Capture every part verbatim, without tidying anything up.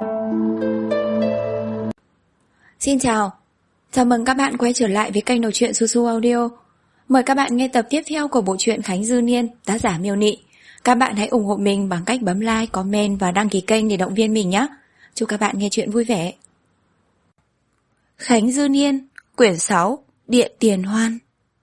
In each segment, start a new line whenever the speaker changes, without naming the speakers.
Xin chào, chào mừng các bạn quay trở lại với kênh đọc truyện Su Su Audio. Mời các bạn nghe tập tiếp theo của bộ truyện Khánh Dư Niên, tác giả Miêu Nị. Các bạn hãy ủng hộ mình bằng cách bấm like, comment và đăng ký kênh để động viên mình nhé. Chúc các bạn nghe truyện vui vẻ. Khánh Dư Niên, quyển sáu, Điện Tiền Hoan.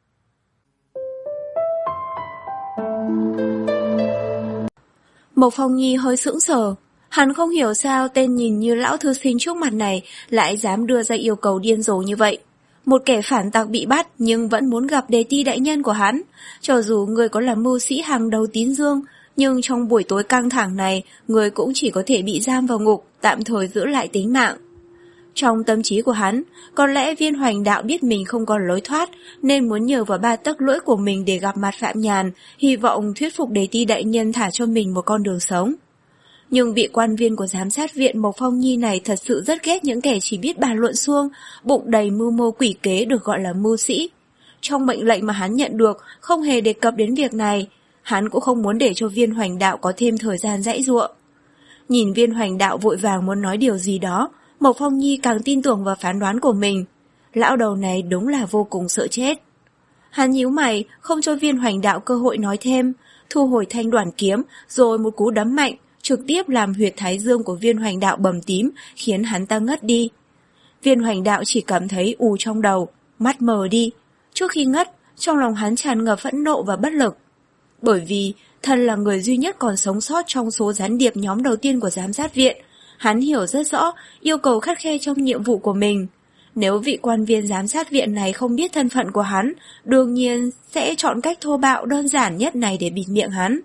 Mộc Phong Nhi hơi sững sờ. Hắn không hiểu sao tên nhìn như lão thư sinh trước mặt này lại dám đưa ra yêu cầu điên rồ như vậy. Một kẻ phản tặc bị bắt nhưng vẫn muốn gặp đề ti đại nhân của hắn. Cho dù người có là mưu sĩ hàng đầu Tín Dương, nhưng trong buổi tối căng thẳng này, người cũng chỉ có thể bị giam vào ngục, tạm thời giữ lại tính mạng. Trong tâm trí của hắn, có lẽ Viên Hoành Đạo biết mình không còn lối thoát, nên muốn nhờ vào ba tấc lưỡi của mình để gặp mặt Phạm Nhàn, hy vọng thuyết phục đề ti đại nhân thả cho mình một con đường sống. Nhưng vị quan viên của giám sát viện Mộc Phong Nhi này thật sự rất ghét những kẻ chỉ biết bàn luận suông, bụng đầy mưu mô quỷ kế được gọi là mưu sĩ. Trong mệnh lệnh mà hắn nhận được, không hề đề cập đến việc này. Hắn cũng không muốn để cho Viên Hoành Đạo có thêm thời gian giãy giụa. Nhìn Viên Hoành Đạo vội vàng muốn nói điều gì đó, Mộc Phong Nhi càng tin tưởng vào phán đoán của mình. Lão đầu này đúng là vô cùng sợ chết. Hắn nhíu mày, không cho Viên Hoành Đạo cơ hội nói thêm, thu hồi thanh đoản kiếm, rồi một cú đấm mạnh, trực tiếp làm huyệt thái dương của Viên Hoành Đạo bầm tím, khiến hắn ta ngất đi. Viên Hoành Đạo chỉ cảm thấy ù trong đầu, mắt mờ đi. Trước khi ngất, trong lòng hắn tràn ngập phẫn nộ và bất lực. Bởi vì, thân là người duy nhất còn sống sót trong số gián điệp nhóm đầu tiên của giám sát viện, hắn hiểu rất rõ yêu cầu khắt khe trong nhiệm vụ của mình. Nếu vị quan viên giám sát viện này không biết thân phận của hắn, đương nhiên sẽ chọn cách thô bạo đơn giản nhất này để bịt miệng hắn.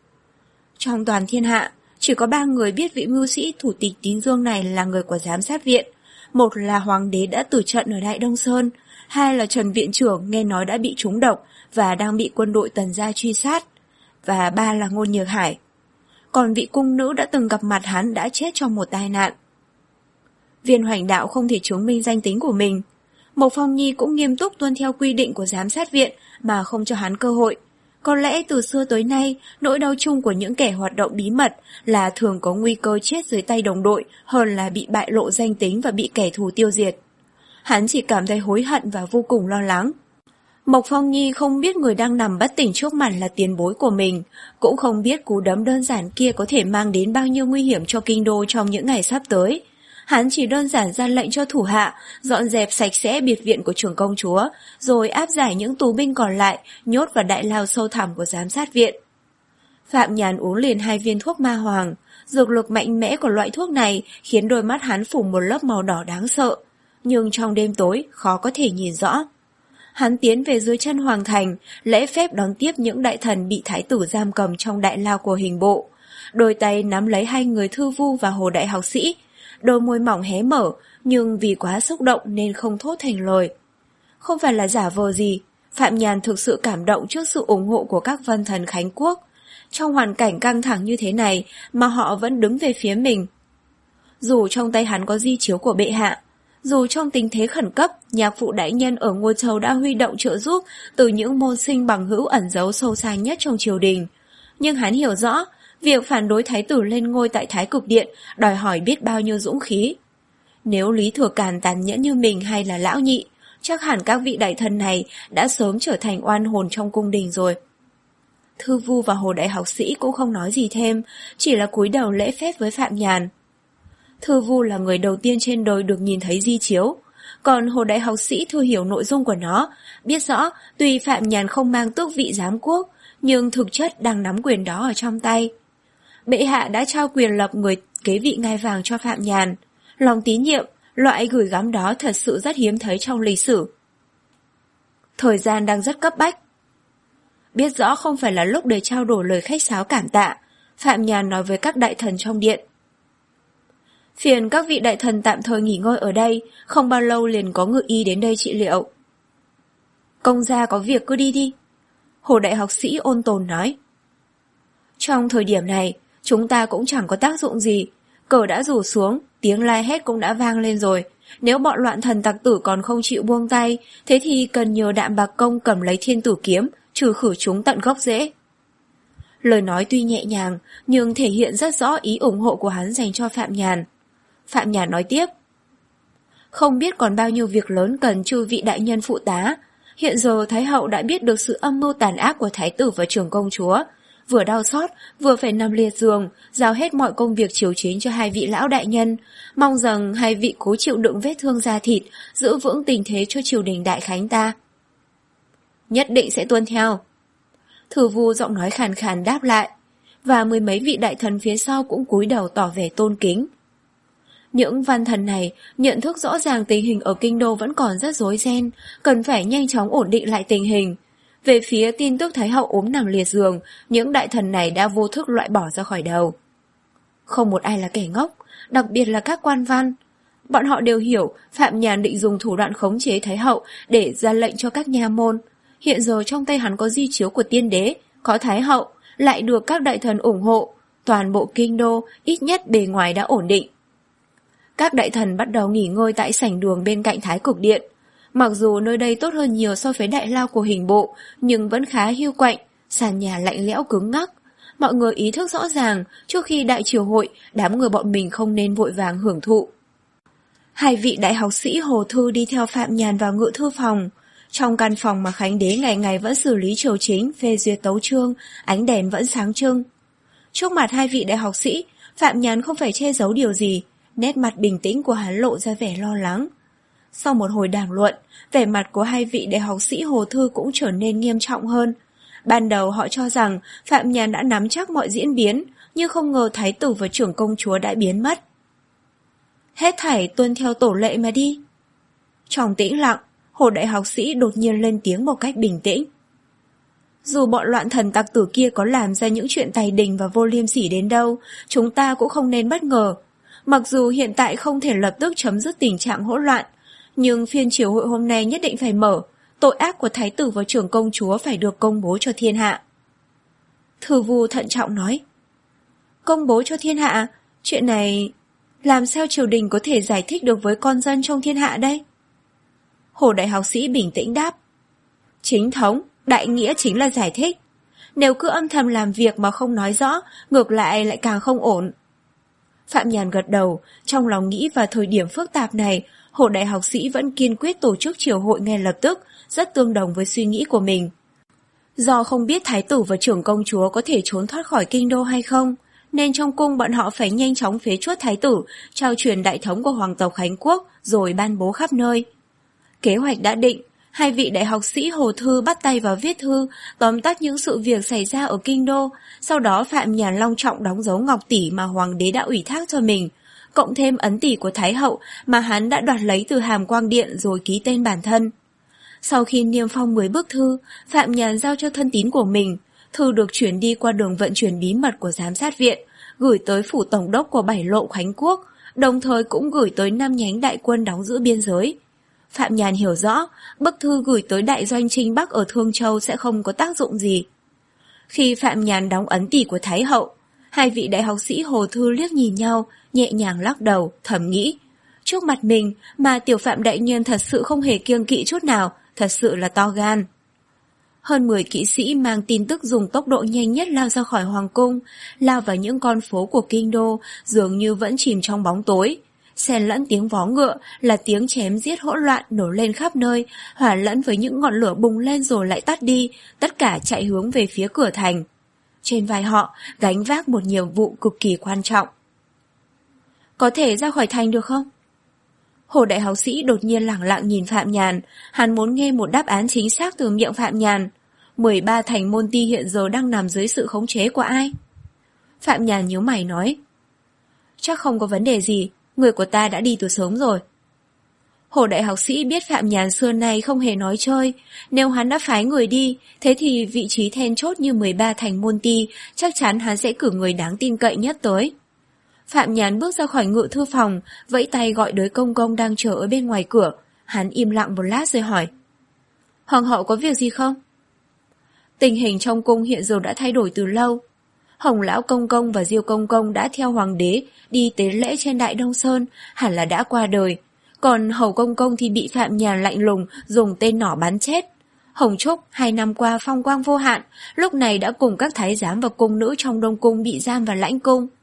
Trong toàn thiên hạ, chỉ có ba người biết vị mưu sĩ thủ tịch Tín Dương này là người của giám sát viện. Một là hoàng đế đã tử trận ở Đại Đông Sơn, hai là Trần viện trưởng nghe nói đã bị trúng độc và đang bị quân đội Tần gia truy sát, và ba là Ngôn Nhược Hải. Còn vị cung nữ đã từng gặp mặt hắn đã chết trong một tai nạn. Viên Hoành Đạo không thể chứng minh danh tính của mình. Mộc Phong Nhi cũng nghiêm túc tuân theo quy định của giám sát viện mà không cho hắn cơ hội. Có lẽ từ xưa tới nay, nỗi đau chung của những kẻ hoạt động bí mật là thường có nguy cơ chết dưới tay đồng đội hơn là bị bại lộ danh tính và bị kẻ thù tiêu diệt. Hắn chỉ cảm thấy hối hận và vô cùng lo lắng. Mộc Phong Nhi không biết người đang nằm bất tỉnh trước mặt là tiền bối của mình, cũng không biết cú đấm đơn giản kia có thể mang đến bao nhiêu nguy hiểm cho kinh đô trong những ngày sắp tới. Hắn chỉ đơn giản ra lệnh cho thủ hạ, dọn dẹp sạch sẽ biệt viện của trưởng công chúa, rồi áp giải những tù binh còn lại, nhốt vào đại lao sâu thẳm của giám sát viện. Phạm Nhàn uống liền hai viên thuốc ma hoàng, dược lực mạnh mẽ của loại thuốc này khiến đôi mắt hắn phủ một lớp màu đỏ đáng sợ, nhưng trong đêm tối khó có thể nhìn rõ. Hắn tiến về dưới chân hoàng thành, lễ phép đón tiếp những đại thần bị thái tử giam cầm trong đại lao của hình bộ. Đôi tay nắm lấy hai người Thư Vu và Hồ đại học sĩ, đôi môi mỏng hé mở, nhưng vì quá xúc động nên không thốt thành lời. Không phải là giả vờ gì, Phạm Nhàn thực sự cảm động trước sự ủng hộ của các vân thần Khánh Quốc. Trong hoàn cảnh căng thẳng như thế này mà họ vẫn đứng về phía mình. Dù trong tay hắn có di chiếu của bệ hạ, dù trong tình thế khẩn cấp, nhạc phụ đại nhân ở Ngôi Châu đã huy động trợ giúp từ những môn sinh bằng hữu ẩn giấu sâu xa nhất trong triều đình. Nhưng hắn hiểu rõ, việc phản đối thái tử lên ngôi tại Thái Cực Điện đòi hỏi biết bao nhiêu dũng khí. Nếu Lý Thừa Càn tàn nhẫn như mình hay là Lão Nhị, chắc hẳn các vị đại thần này đã sớm trở thành oan hồn trong cung đình rồi. Thư Vu và Hồ đại học sĩ cũng không nói gì thêm, chỉ là cúi đầu lễ phép với Phạm Nhàn. Thư Vu là người đầu tiên trên đời được nhìn thấy di chiếu, còn Hồ đại học sĩ thừa hiểu nội dung của nó, biết rõ tuy Phạm Nhàn không mang tước vị giám quốc, nhưng thực chất đang nắm quyền đó ở trong tay. Bệ hạ đã trao quyền lập người kế vị ngai vàng cho Phạm Nhàn. Lòng tín nhiệm, loại gửi gắm đó thật sự rất hiếm thấy trong lịch sử. Thời gian đang rất cấp bách. Biết rõ không phải là lúc để trao đổi lời khách sáo cảm tạ, Phạm Nhàn nói với các đại thần trong điện. Phiền các vị đại thần tạm thời nghỉ ngơi ở đây, không bao lâu liền có ngự y đến đây trị liệu. Công gia có việc cứ đi đi. Hồ đại học sĩ ôn tồn nói. Trong thời điểm này, chúng ta cũng chẳng có tác dụng gì. Cờ đã rủ xuống, tiếng la hét cũng đã vang lên rồi. Nếu bọn loạn thần tặc tử còn không chịu buông tay, thế thì cần nhờ Đạm Bạc Công cầm lấy thiên tử kiếm, trừ khử chúng tận gốc rễ. Lời nói tuy nhẹ nhàng, nhưng thể hiện rất rõ ý ủng hộ của hắn dành cho Phạm Nhàn. Phạm Nhàn nói tiếp. Không biết còn bao nhiêu việc lớn cần chư vị đại nhân phụ tá. Hiện giờ Thái hậu đã biết được sự âm mưu tàn ác của Thái tử và trưởng công chúa. Vừa đau xót, vừa phải nằm liệt giường, giao hết mọi công việc chiếu chính cho hai vị lão đại nhân. Mong rằng hai vị cố chịu đựng vết thương da thịt, giữ vững tình thế cho triều đình đại khánh ta. Nhất định sẽ tuân theo. Thử Vu giọng nói khàn khàn đáp lại, và mười mấy vị đại thần phía sau cũng cúi đầu tỏ vẻ tôn kính. Những văn thần này nhận thức rõ ràng tình hình ở kinh đô vẫn còn rất rối ren, cần phải nhanh chóng ổn định lại tình hình. Về phía tin tức Thái hậu ốm nằm liệt giường, những đại thần này đã vô thức loại bỏ ra khỏi đầu. Không một ai là kẻ ngốc, đặc biệt là các quan văn. Bọn họ đều hiểu Phạm Nhàn định dùng thủ đoạn khống chế Thái hậu để ra lệnh cho các nha môn. Hiện giờ trong tay hắn có di chiếu của tiên đế, có Thái hậu, lại được các đại thần ủng hộ. Toàn bộ kinh đô ít nhất bề ngoài đã ổn định. Các đại thần bắt đầu nghỉ ngơi tại sảnh đường bên cạnh Thái Cực Điện. Mặc dù nơi đây tốt hơn nhiều so với đại lao của hình bộ, nhưng vẫn khá hiu quạnh, sàn nhà lạnh lẽo cứng ngắc. Mọi người ý thức rõ ràng, trước khi đại triều hội, đám người bọn mình không nên vội vàng hưởng thụ. Hai vị đại học sĩ Hồ Thư đi theo Phạm Nhàn vào ngự thư phòng. Trong căn phòng mà Khánh đế ngày ngày vẫn xử lý triều chính, phê duyệt tấu chương, ánh đèn vẫn sáng trưng. Trước mặt hai vị đại học sĩ, Phạm Nhàn không phải che giấu điều gì, nét mặt bình tĩnh của hắn lộ ra vẻ lo lắng. Sau một hồi đàm luận, vẻ mặt của hai vị đại học sĩ Hồ Thư cũng trở nên nghiêm trọng hơn. Ban đầu họ cho rằng Phạm Nhàn đã nắm chắc mọi diễn biến, nhưng không ngờ Thái tử và trưởng công chúa đã biến mất. Hết thảy tuân theo tổ lệ mà đi. Trong tĩnh lặng, Hồ đại học sĩ đột nhiên lên tiếng một cách bình tĩnh. Dù bọn loạn thần tặc tử kia có làm ra những chuyện tài đình và vô liêm sỉ đến đâu, chúng ta cũng không nên bất ngờ. Mặc dù hiện tại không thể lập tức chấm dứt tình trạng hỗn loạn, nhưng phiên triều hội hôm nay nhất định phải mở, tội ác của Thái tử và trưởng công chúa phải được công bố cho thiên hạ. Thư Vu thận trọng nói. Công bố cho thiên hạ? Chuyện này... làm sao triều đình có thể giải thích được với con dân trong thiên hạ đây? Hồ đại học sĩ bình tĩnh đáp. Chính thống, đại nghĩa chính là giải thích. Nếu cứ âm thầm làm việc mà không nói rõ, ngược lại lại càng không ổn. Phạm Nhàn gật đầu, trong lòng nghĩ vào thời điểm phức tạp này, Hồ đại học sĩ vẫn kiên quyết tổ chức triều hội ngay lập tức, rất tương đồng với suy nghĩ của mình. Do không biết Thái tử và trưởng công chúa có thể trốn thoát khỏi kinh đô hay không, nên trong cung bọn họ phải nhanh chóng phế truất Thái tử, trao truyền đại thống của hoàng tộc Khánh Quốc, rồi ban bố khắp nơi. Kế hoạch đã định, hai vị đại học sĩ Hồ Thư bắt tay vào viết thư, tóm tắt những sự việc xảy ra ở kinh đô, sau đó Phạm Nhàn long trọng đóng dấu ngọc tỷ mà hoàng đế đã ủy thác cho mình, cộng thêm ấn tỷ của Thái hậu mà hắn đã đoạt lấy từ Hàm Quang Điện rồi ký tên bản thân. Sau khi niêm phong mười bức thư, Phạm Nhàn giao cho thân tín của mình, thư được chuyển đi qua đường vận chuyển bí mật của giám sát viện, gửi tới phủ tổng đốc của bảy lộ Khánh Quốc, đồng thời cũng gửi tới năm nhánh đại quân đóng giữ biên giới. Phạm Nhàn hiểu rõ, bức thư gửi tới đại doanh Trinh Bắc ở Thương Châu sẽ không có tác dụng gì. Khi Phạm Nhàn đóng ấn tỷ của Thái hậu, hai vị đại học sĩ Hồ Thư liếc nhìn nhau, nhẹ nhàng lắc đầu, thầm nghĩ. Trước mặt mình mà tiểu Phạm đại nhân thật sự không hề kiêng kỵ chút nào, thật sự là to gan. Hơn mười kỵ sĩ mang tin tức dùng tốc độ nhanh nhất lao ra khỏi hoàng cung, lao vào những con phố của kinh đô, dường như vẫn chìm trong bóng tối. Xen lẫn tiếng vó ngựa là tiếng chém giết hỗn loạn nổ lên khắp nơi, hòa lẫn với những ngọn lửa bùng lên rồi lại tắt đi, tất cả chạy hướng về phía cửa thành. Trên vai họ gánh vác một nhiệm vụ cực kỳ quan trọng. Có thể ra khỏi thành được không? Hồ đại học sĩ đột nhiên lẳng lặng nhìn Phạm Nhàn, hắn muốn nghe một đáp án chính xác từ miệng Phạm Nhàn. mười ba thành môn ti hiện giờ đang nằm dưới sự khống chế của ai? Phạm Nhàn nhíu mày nói. Chắc không có vấn đề gì, người của ta đã đi từ sớm rồi. Hồ đại học sĩ biết Phạm Nhàn xưa nay không hề nói chơi, nếu hắn đã phái người đi, thế thì vị trí then chốt như mười ba thành môn ti, chắc chắn hắn sẽ cử người đáng tin cậy nhất tới. Phạm Nhàn bước ra khỏi ngự thư phòng, vẫy tay gọi đới công công đang chờ ở bên ngoài cửa. Hắn im lặng một lát rồi hỏi. Hoàng hậu có việc gì không? Tình hình trong cung hiện giờ đã thay đổi từ lâu. Hồng lão công công và Diêu công công đã theo hoàng đế đi tế lễ trên Đại Đông Sơn, hẳn là đã qua đời. Còn Hầu công công thì bị Phạm Nhàn lạnh lùng dùng tên nỏ bắn chết. Hồng Trúc hai năm qua phong quang vô hạn, lúc này đã cùng các thái giám và cung nữ trong Đông cung bị giam vào lãnh cung.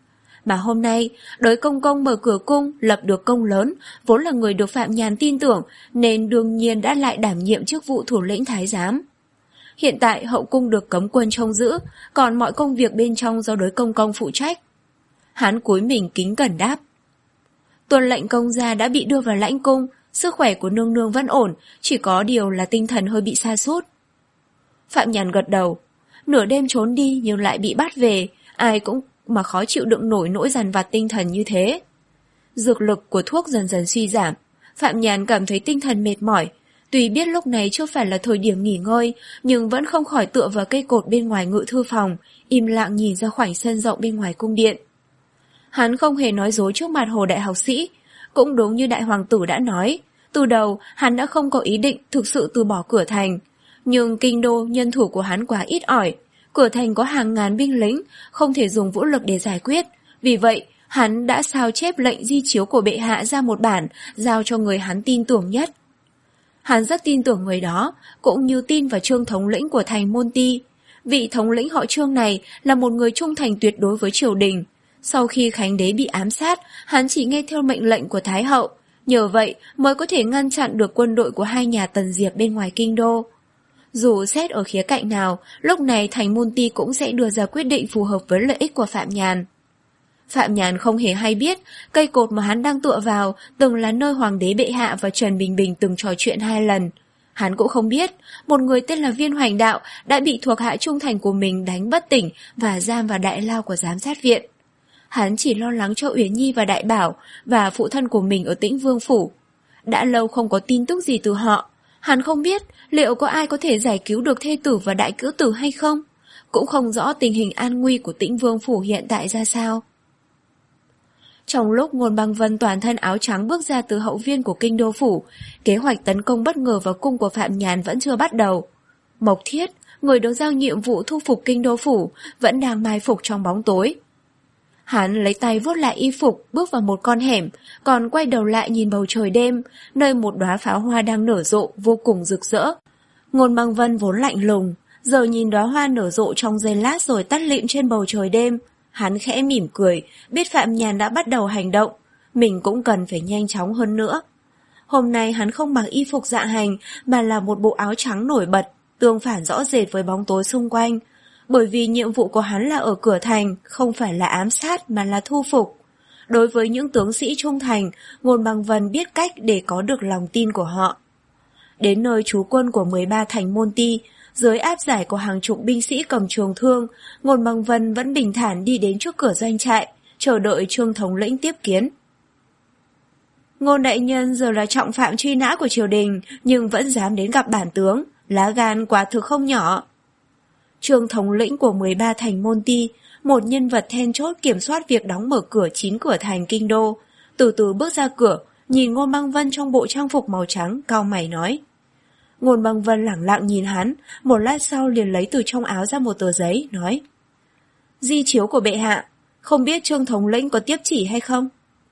Mà hôm nay, đới công công mở cửa cung, lập được công lớn, vốn là người được Phạm Nhàn tin tưởng, nên đương nhiên đã lại đảm nhiệm chức vụ thủ lĩnh thái giám. Hiện tại hậu cung được cấm quân trông giữ, còn mọi công việc bên trong do đới công công phụ trách. Hắn cúi mình kính cẩn đáp. Tuân lệnh công gia đã bị đưa vào lãnh cung, sức khỏe của nương nương vẫn ổn, chỉ có điều là tinh thần hơi bị sa sút. Phạm Nhàn gật đầu. Nửa đêm trốn đi nhưng lại bị bắt về, ai cũng mà khó chịu đựng nổi nỗi dằn vặt tinh thần như thế. Dược lực của thuốc dần dần suy giảm, Phạm Nhàn cảm thấy tinh thần mệt mỏi. Tuy biết lúc này chưa phải là thời điểm nghỉ ngơi, nhưng vẫn không khỏi tựa vào cây cột bên ngoài ngự thư phòng, im lặng nhìn ra khoảnh sân rộng bên ngoài cung điện. Hắn không hề nói dối trước mặt Hồ đại học sĩ, cũng đúng như đại hoàng tử đã nói, từ đầu hắn đã không có ý định thực sự từ bỏ cửa thành. Nhưng kinh đô nhân thủ của hắn quá ít ỏi, cửa thành có hàng ngàn binh lính, không thể dùng vũ lực để giải quyết. Vì vậy, hắn đã sao chép lệnh di chiếu của bệ hạ ra một bản, giao cho người hắn tin tưởng nhất. Hắn rất tin tưởng người đó, cũng như tin vào Trương thống lĩnh của thành Môn Ti. Vị thống lĩnh họ Trương này là một người trung thành tuyệt đối với triều đình. Sau khi Khánh đế bị ám sát, hắn chỉ nghe theo mệnh lệnh của Thái hậu, nhờ vậy mới có thể ngăn chặn được quân đội của hai nhà Tần Diệp bên ngoài kinh đô. Dù xét ở khía cạnh nào, lúc này thành Môn Ti cũng sẽ đưa ra quyết định phù hợp với lợi ích của Phạm Nhàn. Phạm Nhàn không hề hay biết, cây cột mà hắn đang tựa vào từng là nơi Hoàng đế bệ hạ và Trần Bình Bình từng trò chuyện hai lần. Hắn cũng không biết, một người tên là Viên Hoành Đạo đã bị thuộc hạ trung thành của mình đánh bất tỉnh và giam vào đại lao của giám sát viện. Hắn chỉ lo lắng cho Uyển Nhi và Đại Bảo và phụ thân của mình ở Tĩnh Vương Phủ. Đã lâu không có tin tức gì từ họ. Hắn không biết liệu có ai có thể giải cứu được thê tử và đại cữu tử hay không. Cũng không rõ tình hình an nguy của Tĩnh Vương Phủ hiện tại ra sao. Trong lúc Ngôn Băng Vân toàn thân áo trắng bước ra từ hậu viên của kinh đô phủ, kế hoạch tấn công bất ngờ vào cung của Phạm Nhàn vẫn chưa bắt đầu. Mộc Thiết, người được giao nhiệm vụ thu phục kinh đô phủ, vẫn đang mai phục trong bóng tối. Hắn lấy tay vuốt lại y phục, bước vào một con hẻm, còn quay đầu lại nhìn bầu trời đêm, nơi một đóa pháo hoa đang nở rộ vô cùng rực rỡ. Ngôn Băng Vân vốn lạnh lùng, giờ nhìn đóa hoa nở rộ trong giây lát rồi tắt lịm trên bầu trời đêm. Hắn khẽ mỉm cười, biết Phạm Nhàn đã bắt đầu hành động, mình cũng cần phải nhanh chóng hơn nữa. Hôm nay hắn không mặc y phục dạ hành, mà là một bộ áo trắng nổi bật, tương phản rõ rệt với bóng tối xung quanh. Bởi vì nhiệm vụ của hắn là ở cửa thành, không phải là ám sát mà là thu phục. Đối với những tướng sĩ trung thành, Ngôn Băng Vân biết cách để có được lòng tin của họ. Đến nơi trú quân của mười ba thành Môn Ti, dưới áp giải của hàng chục binh sĩ cầm trường thương, Ngôn Băng Vân vẫn bình thản đi đến trước cửa doanh trại, chờ đợi Trương thống lĩnh tiếp kiến. Ngôn đại nhân giờ là trọng phạm truy nã của triều đình, nhưng vẫn dám đến gặp bản tướng, lá gan quả thực không nhỏ. Trương thống lĩnh của mười ba thành Môn Ti, một nhân vật then chốt kiểm soát việc đóng mở cửa chín cửa thành kinh đô, từ từ bước ra cửa, nhìn Ngôn Băng Vân trong bộ trang phục màu trắng, cau mày nói. Ngôn Băng Vân lẳng lặng nhìn hắn, một lát sau liền lấy từ trong áo ra một tờ giấy, nói. Di chiếu của bệ hạ, không biết Trương thống lĩnh có tiếp chỉ hay không?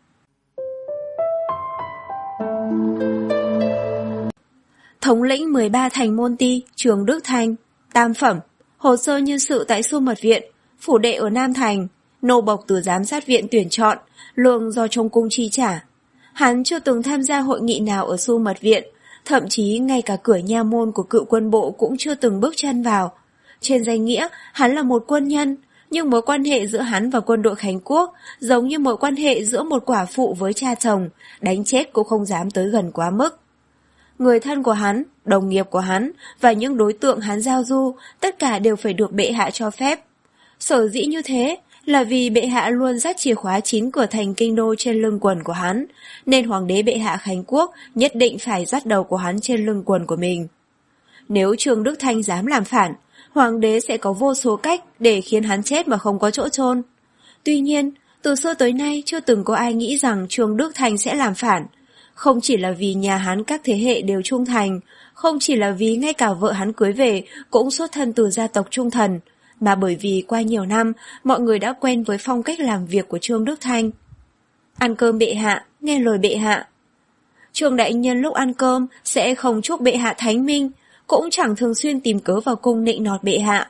Thống lĩnh mười ba thành Môn Ti, Trương Đức Thanh, tam phẩm, hồ sơ nhân sự tại Xu Mật Viện, phủ đệ ở Nam Thành, nô bộc từ giám sát viện tuyển chọn, lương do trong cung chi trả. Hắn chưa từng tham gia hội nghị nào ở Xu Mật Viện, thậm chí ngay cả cửa nha môn của cựu quân bộ cũng chưa từng bước chân vào. Trên danh nghĩa, hắn là một quân nhân, nhưng mối quan hệ giữa hắn và quân đội Khánh Quốc giống như mối quan hệ giữa một quả phụ với cha chồng, đánh chết cũng không dám tới gần quá mức. Người thân của hắn, đồng nghiệp của hắn và những đối tượng hắn giao du, tất cả đều phải được bệ hạ cho phép. Sở dĩ như thế là vì bệ hạ luôn dắt chìa khóa chín cửa thành kinh đô trên lưng quần của hắn, nên hoàng đế bệ hạ Khánh Quốc nhất định phải dắt đầu của hắn trên lưng quần của mình. Nếu Trương Đức Thanh dám làm phản, hoàng đế sẽ có vô số cách để khiến hắn chết mà không có chỗ chôn. Tuy nhiên, từ xưa tới nay chưa từng có ai nghĩ rằng Trương Đức Thanh sẽ làm phản. Không chỉ là vì nhà hắn các thế hệ đều trung thành, không chỉ là vì ngay cả vợ hắn cưới về cũng xuất thân từ gia tộc trung thần, mà bởi vì qua nhiều năm mọi người đã quen với phong cách làm việc của Trương Đức Thanh. Ăn cơm bệ hạ, nghe lời bệ hạ. Trương đại nhân lúc ăn cơm sẽ không chúc bệ hạ thánh minh, cũng chẳng thường xuyên tìm cớ vào cung nịnh nọt bệ hạ.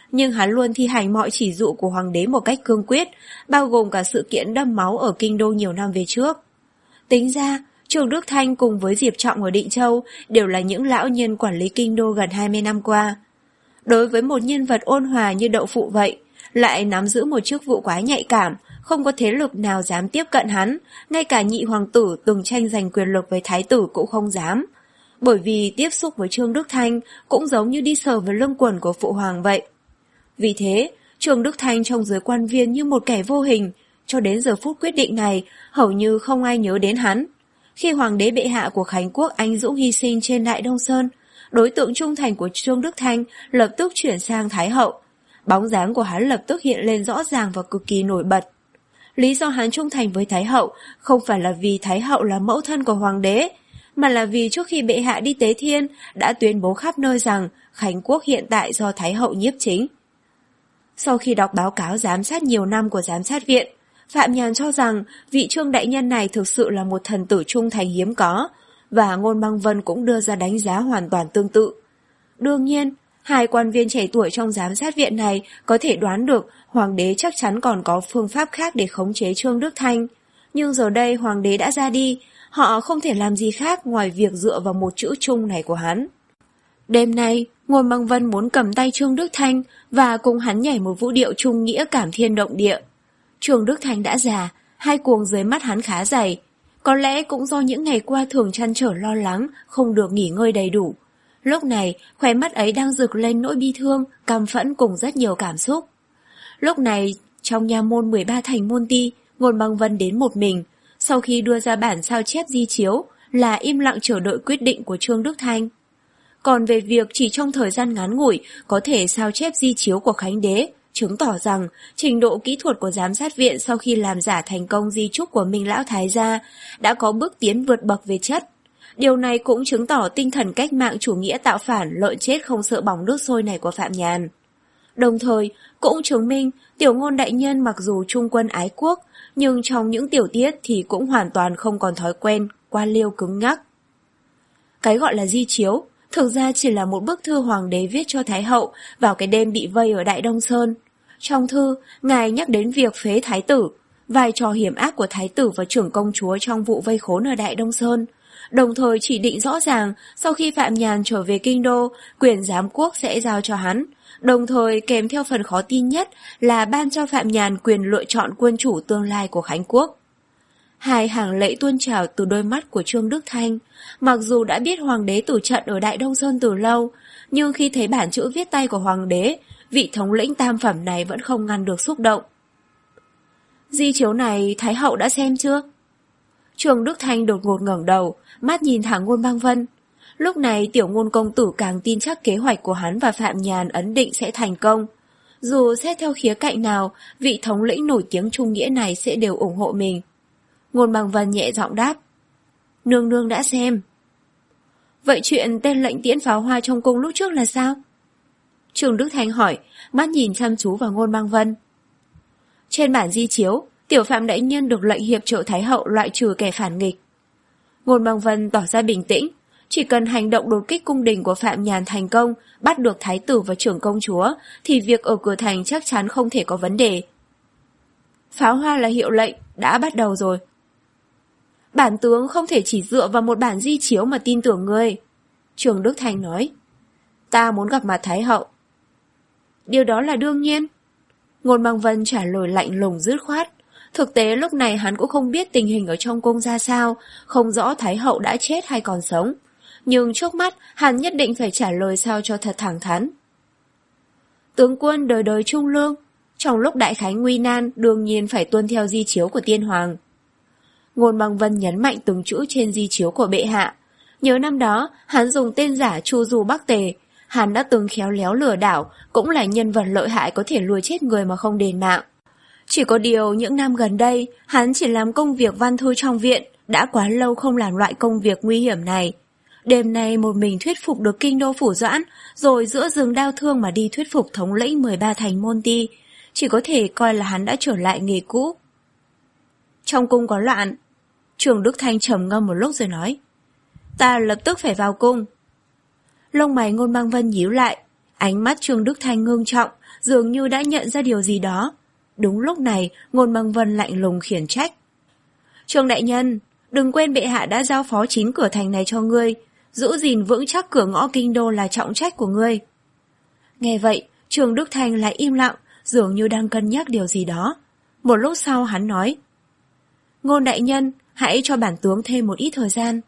nhưng hắn luôn thi hành mọi chỉ dụ của hoàng đế một cách cương quyết, bao gồm cả sự kiện đẫm máu ở kinh đô nhiều năm về trước. Tính ra, Trương Đức Thanh cùng với Diệp Trọng ở Định Châu đều là những lão nhân quản lý kinh đô gần hai mươi năm qua. Đối với một nhân vật ôn hòa như Đậu Phụ vậy, lại nắm giữ một chức vụ quá nhạy cảm, không có thế lực nào dám tiếp cận hắn, ngay cả nhị hoàng tử từng tranh giành quyền lực với thái tử cũng không dám. Bởi vì tiếp xúc với Trương Đức Thanh cũng giống như đi sờ vào lưng quần của phụ hoàng vậy. Vì thế, Trương Đức Thanh trong giới quan viên như một kẻ vô hình, cho đến giờ phút quyết định này, hầu như không ai nhớ đến hắn. Khi hoàng đế bệ hạ của Khánh Quốc anh dũng hy sinh trên Đại Đông Sơn, đối tượng trung thành của Trương Đức Thanh lập tức chuyển sang Thái hậu. Bóng dáng của hắn lập tức hiện lên rõ ràng và cực kỳ nổi bật. Lý do hắn trung thành với Thái hậu không phải là vì Thái hậu là mẫu thân của hoàng đế, mà là vì trước khi bệ hạ đi tế thiên đã tuyên bố khắp nơi rằng Khánh Quốc hiện tại do Thái hậu nhiếp chính. Sau khi đọc báo cáo giám sát nhiều năm của giám sát viện, Phạm Nhàn cho rằng vị Trương đại nhân này thực sự là một thần tử trung thành hiếm có, và Ngôn Băng Vân cũng đưa ra đánh giá hoàn toàn tương tự. Đương nhiên, hai quan viên trẻ tuổi trong giám sát viện này có thể đoán được hoàng đế chắc chắn còn có phương pháp khác để khống chế Trương Đức Thanh. Nhưng giờ đây hoàng đế đã ra đi, họ không thể làm gì khác ngoài việc dựa vào một chữ chung này của hắn. Đêm nay, Ngôn Băng Vân muốn cầm tay Trương Đức Thanh và cùng hắn nhảy một vũ điệu trung nghĩa cảm thiên động địa. Trương Đức Thanh đã già, hai cuồng dưới mắt hắn khá dày. Có lẽ cũng do những ngày qua thường trăn trở lo lắng, không được nghỉ ngơi đầy đủ. Lúc này, khóe mắt ấy đang rực lên nỗi bi thương, căm phẫn cùng rất nhiều cảm xúc. Lúc này, trong nha môn mười ba thành môn ti, Ngôn Băng Vân đến một mình. Sau khi đưa ra bản sao chép di chiếu, là im lặng chờ đợi quyết định của Trương Đức Thanh. Còn về việc chỉ trong thời gian ngắn ngủi có thể sao chép di chiếu của Khánh Đế, chứng tỏ rằng trình độ kỹ thuật của giám sát viện sau khi làm giả thành công di chúc của Minh Lão Thái gia đã có bước tiến vượt bậc về chất. Điều này cũng chứng tỏ tinh thần cách mạng chủ nghĩa tạo phản lợn chết không sợ bỏng nước sôi này của Phạm Nhàn. Đồng thời, cũng chứng minh Tiểu Ngôn đại nhân mặc dù trung quân ái quốc, nhưng trong những tiểu tiết thì cũng hoàn toàn không còn thói quen quan liêu cứng nhắc. Cái gọi là di chiếu thực ra chỉ là một bức thư hoàng đế viết cho Thái hậu vào cái đêm bị vây ở Đại Đông Sơn. Trong thư, ngài nhắc đến việc phế thái tử, vai trò hiểm ác của thái tử và trưởng công chúa trong vụ vây khốn ở Đại Đông Sơn, đồng thời chỉ định rõ ràng sau khi Phạm Nhàn trở về kinh đô, quyền giám quốc sẽ giao cho hắn, đồng thời kèm theo phần khó tin nhất là ban cho Phạm Nhàn quyền lựa chọn quân chủ tương lai của Khánh Quốc. Hai hàng lệ tuôn trào từ đôi mắt của Trương Đức Thanh. Mặc dù đã biết hoàng đế tử trận ở Đại Đông Sơn từ lâu, nhưng khi thấy bản chữ viết tay của hoàng đế, vị thống lĩnh tam phẩm này vẫn không ngăn được xúc động. Di chiếu này Thái hậu đã xem chưa? Trương Đức Thanh đột ngột ngẩng đầu, mắt nhìn thẳng Ngôn Băng Vân. Lúc này Tiểu Ngôn công tử càng tin chắc kế hoạch của hắn và Phạm Nhàn ấn định sẽ thành công. Dù xét theo khía cạnh nào, vị thống lĩnh nổi tiếng trung nghĩa này sẽ đều ủng hộ mình. Ngôn Băng Vân nhẹ giọng đáp. Nương nương đã xem. Vậy chuyện tên lệnh tiễn pháo hoa trong cung lúc trước là sao? Trương Đức Thanh hỏi, mắt nhìn chăm chú vào Ngôn Băng Vân. Trên bản di chiếu, Tiểu Phạm đại nhân được lệnh hiệp trợ Thái hậu loại trừ kẻ phản nghịch. Ngôn Băng Vân tỏ ra bình tĩnh, chỉ cần hành động đột kích cung đình của Phạm Nhàn thành công, bắt được thái tử và trưởng công chúa, thì việc ở cửa thành chắc chắn không thể có vấn đề. Pháo hoa là hiệu lệnh, đã bắt đầu rồi. Bản tướng không thể chỉ dựa vào một bản di chiếu mà tin tưởng ngươi. Trương Đức Thanh nói. Ta muốn gặp mặt Thái hậu. Điều đó là đương nhiên. Ngôn Băng Vân trả lời lạnh lùng dứt khoát. Thực tế lúc này hắn cũng không biết tình hình ở trong cung ra sao, không rõ Thái hậu đã chết hay còn sống. Nhưng trước mắt hắn nhất định phải trả lời sao cho thật thẳng thắn. Tướng quân đời đời trung lương, trong lúc đại khánh nguy nan đương nhiên phải tuân theo di chiếu của tiên hoàng. Ngôn Băng Vân nhấn mạnh từng chữ trên di chiếu của bệ hạ. Nhớ năm đó, hắn dùng tên giả Chu Du Bắc Tề. Hắn đã từng khéo léo lừa đảo, cũng là nhân vật lợi hại có thể lừa chết người mà không đền mạng. Chỉ có điều những năm gần đây, hắn chỉ làm công việc văn thư trong viện, đã quá lâu không làm loại công việc nguy hiểm này. Đêm nay một mình thuyết phục được kinh đô phủ doãn, rồi giữa rừng đau thương mà đi thuyết phục thống lĩnh mười ba thành môn ti. Chỉ có thể coi là hắn đã trở lại nghề cũ. Trong cung có loạn. Trương Đức Thanh trầm ngâm một lúc rồi nói. Ta lập tức phải vào cung. Lông mày Ngôn Băng Vân nhíu lại. Ánh mắt Trương Đức Thanh ngưng trọng, dường như đã nhận ra điều gì đó. Đúng lúc này, Ngôn Băng Vân lạnh lùng khiển trách. Trương đại nhân, đừng quên bệ hạ đã giao phó chín cửa thành này cho ngươi, giữ gìn vững chắc cửa ngõ kinh đô là trọng trách của ngươi. Nghe vậy, Trương Đức Thanh lại im lặng, dường như đang cân nhắc điều gì đó. Một lúc sau hắn nói, Ngôn đại nhân, hãy cho bản tướng thêm một ít thời gian.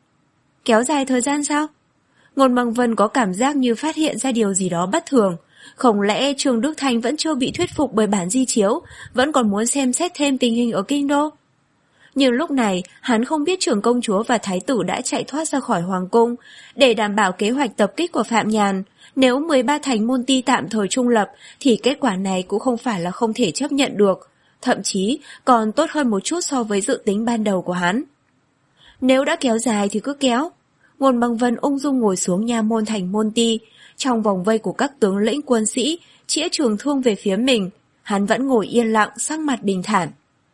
Kéo dài thời gian sao? Ngôn Băng Vân có cảm giác như phát hiện ra điều gì đó bất thường. Không lẽ Trương Đức Thanh vẫn chưa bị thuyết phục bởi bản di chiếu, vẫn còn muốn xem xét thêm tình hình ở kinh đô? Nhưng lúc này, hắn không biết trưởng công chúa và thái tử đã chạy thoát ra khỏi hoàng cung. Để đảm bảo kế hoạch tập kích của Phạm Nhàn, nếu mười ba thành môn ti tạm thời trung lập, thì kết quả này cũng không phải là không thể chấp nhận được. Thậm chí, còn tốt hơn một chút so với dự tính ban đầu của hắn. Nếu đã kéo dài thì cứ kéo. Ngôn Băng Vân ung dung ngồi xuống nha môn thành môn ti. Trong vòng vây của các tướng lĩnh quân sĩ, chĩa trường thương về phía mình, hắn vẫn ngồi yên lặng, sắc mặt bình thản.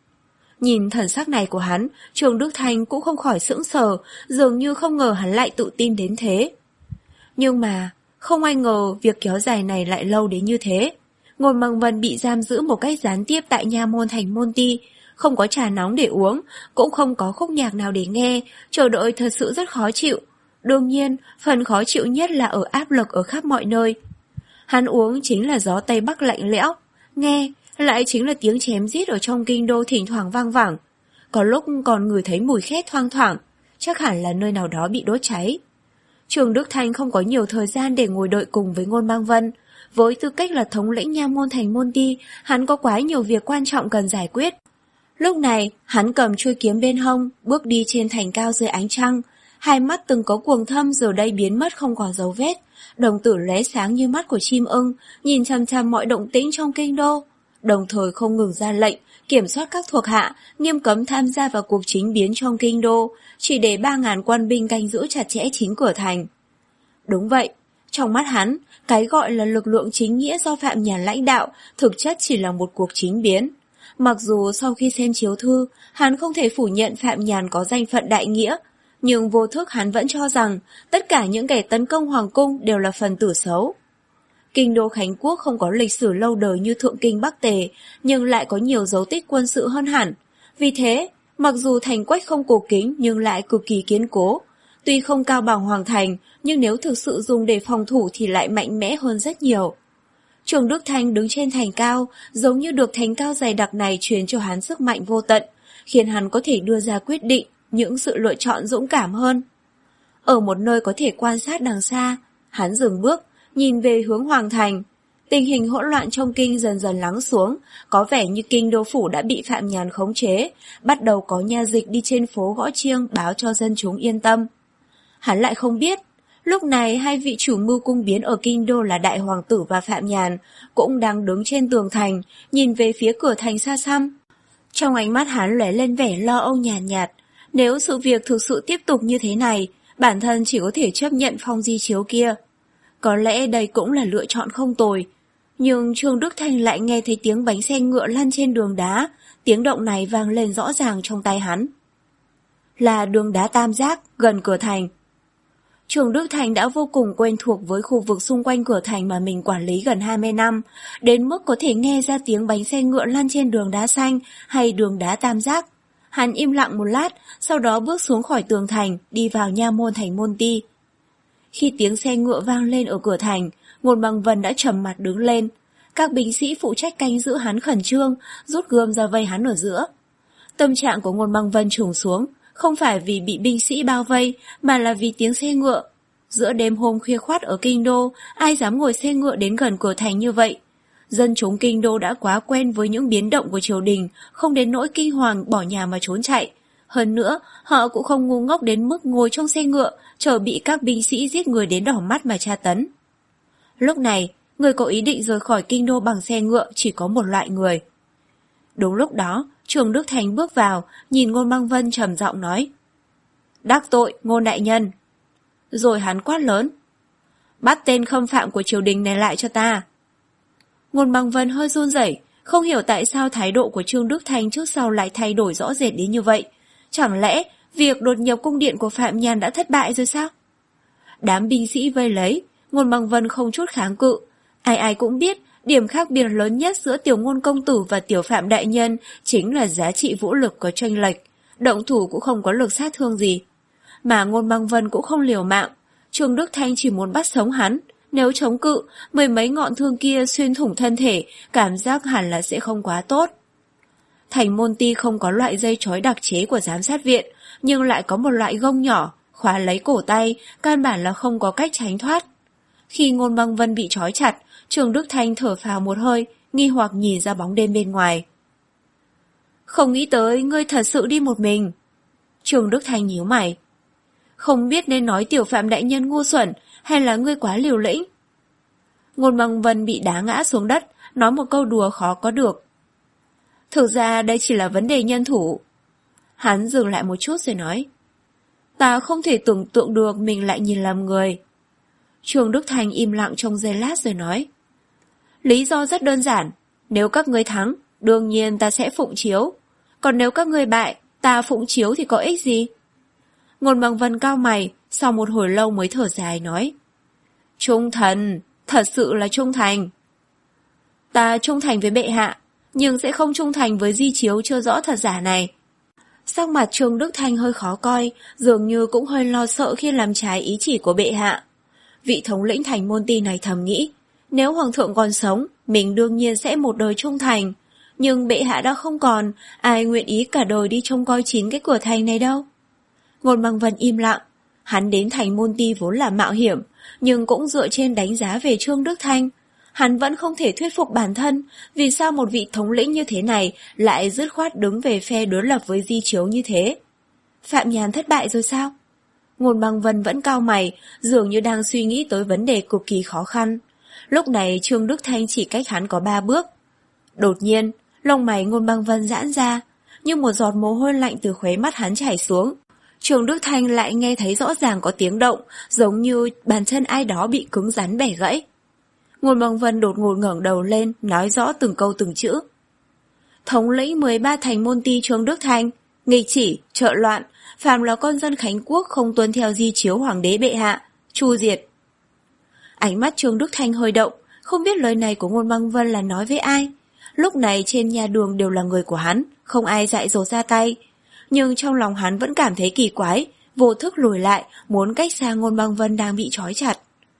Nhìn thần sắc này của hắn, Trương Đức Thanh cũng không khỏi sững sờ, dường như không ngờ hắn lại tự tin đến thế. Nhưng mà, không ai ngờ việc kéo dài này lại lâu đến như thế. Ngôn Băng Vân bị giam giữ một cách gián tiếp tại nha môn thành môn ti, không có trà nóng để uống, cũng không có khúc nhạc nào để nghe, chờ đợi thật sự rất khó chịu. Đương nhiên, phần khó chịu nhất là ở áp lực ở khắp mọi nơi. Hắn uống chính là gió Tây Bắc lạnh lẽo, nghe lại chính là tiếng chém giết ở trong kinh đô thỉnh thoảng vang vẳng. Có lúc còn ngửi thấy mùi khét thoang thoảng, chắc hẳn là nơi nào đó bị đốt cháy. Trương Đức Thanh không có nhiều thời gian để ngồi đợi cùng với Ngôn Băng Vân. Với tư cách là thống lĩnh nha môn thành môn ti, hắn có quá nhiều việc quan trọng cần giải quyết. Lúc này, hắn cầm chuôi kiếm bên hông, bước đi trên thành cao dưới ánh trăng. Hai mắt từng có cuồng thâm giờ đây biến mất không còn dấu vết. Đồng tử lóe sáng như mắt của chim ưng, nhìn chằm chằm mọi động tĩnh trong kinh đô. Đồng thời không ngừng ra lệnh, kiểm soát các thuộc hạ, nghiêm cấm tham gia vào cuộc chính biến trong kinh đô, chỉ để ba ngàn quân binh canh giữ chặt chẽ chín cửa thành. Đúng vậy, trong mắt hắn, cái gọi là lực lượng chính nghĩa do Phạm Nhàn lãnh đạo thực chất chỉ là một cuộc chính biến. Mặc dù sau khi xem chiếu thư, hắn không thể phủ nhận Phạm Nhàn có danh phận đại nghĩa, nhưng vô thức hắn vẫn cho rằng tất cả những kẻ tấn công hoàng cung đều là phần tử xấu. Kinh đô Khánh Quốc không có lịch sử lâu đời như Thượng Kinh Bắc Tề, nhưng lại có nhiều dấu tích quân sự hơn hẳn. Vì thế, mặc dù thành quách không cổ kính nhưng lại cực kỳ kiên cố. Tuy không cao bằng hoàng thành, nhưng nếu thực sự dùng để phòng thủ thì lại mạnh mẽ hơn rất nhiều. Trương Đức Thanh đứng trên thành cao, giống như được thành cao dày đặc này truyền cho hắn sức mạnh vô tận, khiến hắn có thể đưa ra quyết định, những sự lựa chọn dũng cảm hơn. Ở một nơi có thể quan sát đằng xa, hắn dừng bước, nhìn về hướng hoàng thành. Tình hình hỗn loạn trong kinh dần dần lắng xuống, có vẻ như kinh đô phủ đã bị Phạm Nhàn khống chế, bắt đầu có nha dịch đi trên phố gõ chiêng báo cho dân chúng yên tâm. Hắn lại không biết, lúc này hai vị chủ mưu cung biến ở kinh đô là Đại Hoàng tử và Phạm Nhàn cũng đang đứng trên tường thành, nhìn về phía cửa thành xa xăm. Trong ánh mắt hắn lóe lên vẻ lo âu nhàn nhạt, nhạt. Nếu sự việc thực sự tiếp tục như thế này, bản thân chỉ có thể chấp nhận phong di chiếu kia. Có lẽ đây cũng là lựa chọn không tồi. Nhưng Trương Đức Thanh lại nghe thấy tiếng bánh xe ngựa lăn trên đường đá, tiếng động này vang lên rõ ràng trong tai hắn. Là đường đá tam giác, gần cửa thành. Trương Đức Thanh đã vô cùng quen thuộc với khu vực xung quanh cửa thành mà mình quản lý gần hai mươi năm, đến mức có thể nghe ra tiếng bánh xe ngựa lăn trên đường đá xanh hay đường đá tam giác. Hắn im lặng một lát, sau đó bước xuống khỏi tường thành, đi vào nha môn thành môn ti. Khi tiếng xe ngựa vang lên ở cửa thành, Ngôn Băng Vân đã trầm mặt đứng lên. Các binh sĩ phụ trách canh giữ hắn khẩn trương, rút gươm ra vây hắn ở giữa. Tâm trạng của Ngôn Băng Vân trùng xuống, không phải vì bị binh sĩ bao vây, mà là vì tiếng xe ngựa. Giữa đêm hôm khuya khoắt ở kinh đô, ai dám ngồi xe ngựa đến gần cửa thành như vậy? Dân chúng kinh đô đã quá quen với những biến động của triều đình, không đến nỗi kinh hoàng bỏ nhà mà trốn chạy. Hơn nữa, họ cũng không ngu ngốc đến mức ngồi trong xe ngựa, chờ bị các binh sĩ giết người đến đỏ mắt mà tra tấn. Lúc này, người có ý định rời khỏi kinh đô bằng xe ngựa chỉ có một loại người. Đúng lúc đó, Trương Đức Thanh bước vào, nhìn Ngôn Băng Vân trầm giọng nói: Đắc tội, Ngôn đại nhân. Rồi hắn quát lớn: Bắt tên khâm phạm của triều đình này lại cho ta. Ngôn Băng Vân hơi run rẩy, không hiểu tại sao thái độ của Trương Đức Thanh trước sau lại thay đổi rõ rệt đến như vậy. Chẳng lẽ việc đột nhập cung điện của Phạm Nhàn đã thất bại rồi sao? Đám binh sĩ vây lấy, Ngôn Băng Vân không chút kháng cự. Ai ai cũng biết Điểm khác biệt lớn nhất giữa Tiểu Ngôn công tử và Tiểu Phạm đại nhân chính là giá trị vũ lực có chênh lệch, động thủ cũng không có lực sát thương gì. Mà Ngôn Băng Vân cũng không liều mạng, Trương Đức Thanh chỉ muốn bắt sống hắn, nếu chống cự, mười mấy ngọn thương kia xuyên thủng thân thể, cảm giác hẳn là sẽ không quá tốt. Thành Môn Ti không có loại dây trói đặc chế của giám sát viện, nhưng lại có một loại gông nhỏ, khóa lấy cổ tay, căn bản là không có cách tránh thoát. Khi Ngôn Băng Vân bị trói chặt, Trương Đức Thanh thở phào một hơi, nghi hoặc nhìn ra bóng đêm bên ngoài. Không nghĩ tới ngươi thật sự đi một mình. Trương Đức Thanh nhíu mày. Không biết nên nói Tiểu Phạm đại nhân ngu xuẩn hay là ngươi quá liều lĩnh. Ngôn Băng Vân bị đá ngã xuống đất, nói một câu đùa khó có được. Thực ra đây chỉ là vấn đề nhân thủ. Hắn dừng lại một chút rồi nói. Ta không thể tưởng tượng được mình lại nhìn lầm người. Trương Đức Thanh im lặng trong giây lát rồi nói. Lý do rất đơn giản. Nếu các ngươi thắng, đương nhiên ta sẽ phụng chiếu. Còn nếu các ngươi bại, ta phụng chiếu thì có ích gì? Ngôn Băng Vân cao mày, sau một hồi lâu mới thở dài nói. Trung thần, thật sự là trung thành. Ta trung thành với bệ hạ, nhưng sẽ không trung thành với di chiếu chưa rõ thật giả này. Sắc mặt Trương Đức Thanh hơi khó coi, dường như cũng hơi lo sợ khi làm trái ý chỉ của bệ hạ. Vị thống lĩnh Thành Môn Ti này thầm nghĩ, nếu hoàng thượng còn sống, mình đương nhiên sẽ một đời trung thành. Nhưng bệ hạ đã không còn, ai nguyện ý cả đời đi trông coi chín cái cửa thành này đâu. Ngôn Băng Vân im lặng, hắn đến Thành Môn Ti vốn là mạo hiểm, nhưng cũng dựa trên đánh giá về Trương Đức Thanh. Hắn vẫn không thể thuyết phục bản thân, vì sao một vị thống lĩnh như thế này lại dứt khoát đứng về phe đối lập với di chiếu như thế. Phạm Nhàn thất bại rồi sao? Ngôn Băng Vân vẫn cau mày, dường như đang suy nghĩ tới vấn đề cực kỳ khó khăn. Lúc này Trương Đức Thanh chỉ cách hắn có ba bước. Đột nhiên, lông mày Ngôn Băng Vân giãn ra, như một giọt mồ hôi lạnh từ khóe mắt hắn chảy xuống. Trương Đức Thanh lại nghe thấy rõ ràng có tiếng động, giống như bàn chân ai đó bị cứng rắn bẻ gãy. Ngôn Băng Vân đột ngột ngẩng đầu lên, nói rõ từng câu từng chữ. Thống lĩnh mười ba Thành Môn Ti Trương Đức Thanh, nghịch chỉ, trợ loạn, phàm là con dân Khánh Quốc không tuân theo di chiếu hoàng đế bệ hạ, chu diệt. Ánh mắt Trương Đức Thanh hơi động, không biết lời này của Ngôn Băng Vân là nói với ai. Lúc này trên nhà đường đều là người của hắn, không ai dại dột ra tay. Nhưng trong lòng hắn vẫn cảm thấy kỳ quái, vô thức lùi lại, muốn cách xa Ngôn Băng Vân đang bị trói chặt.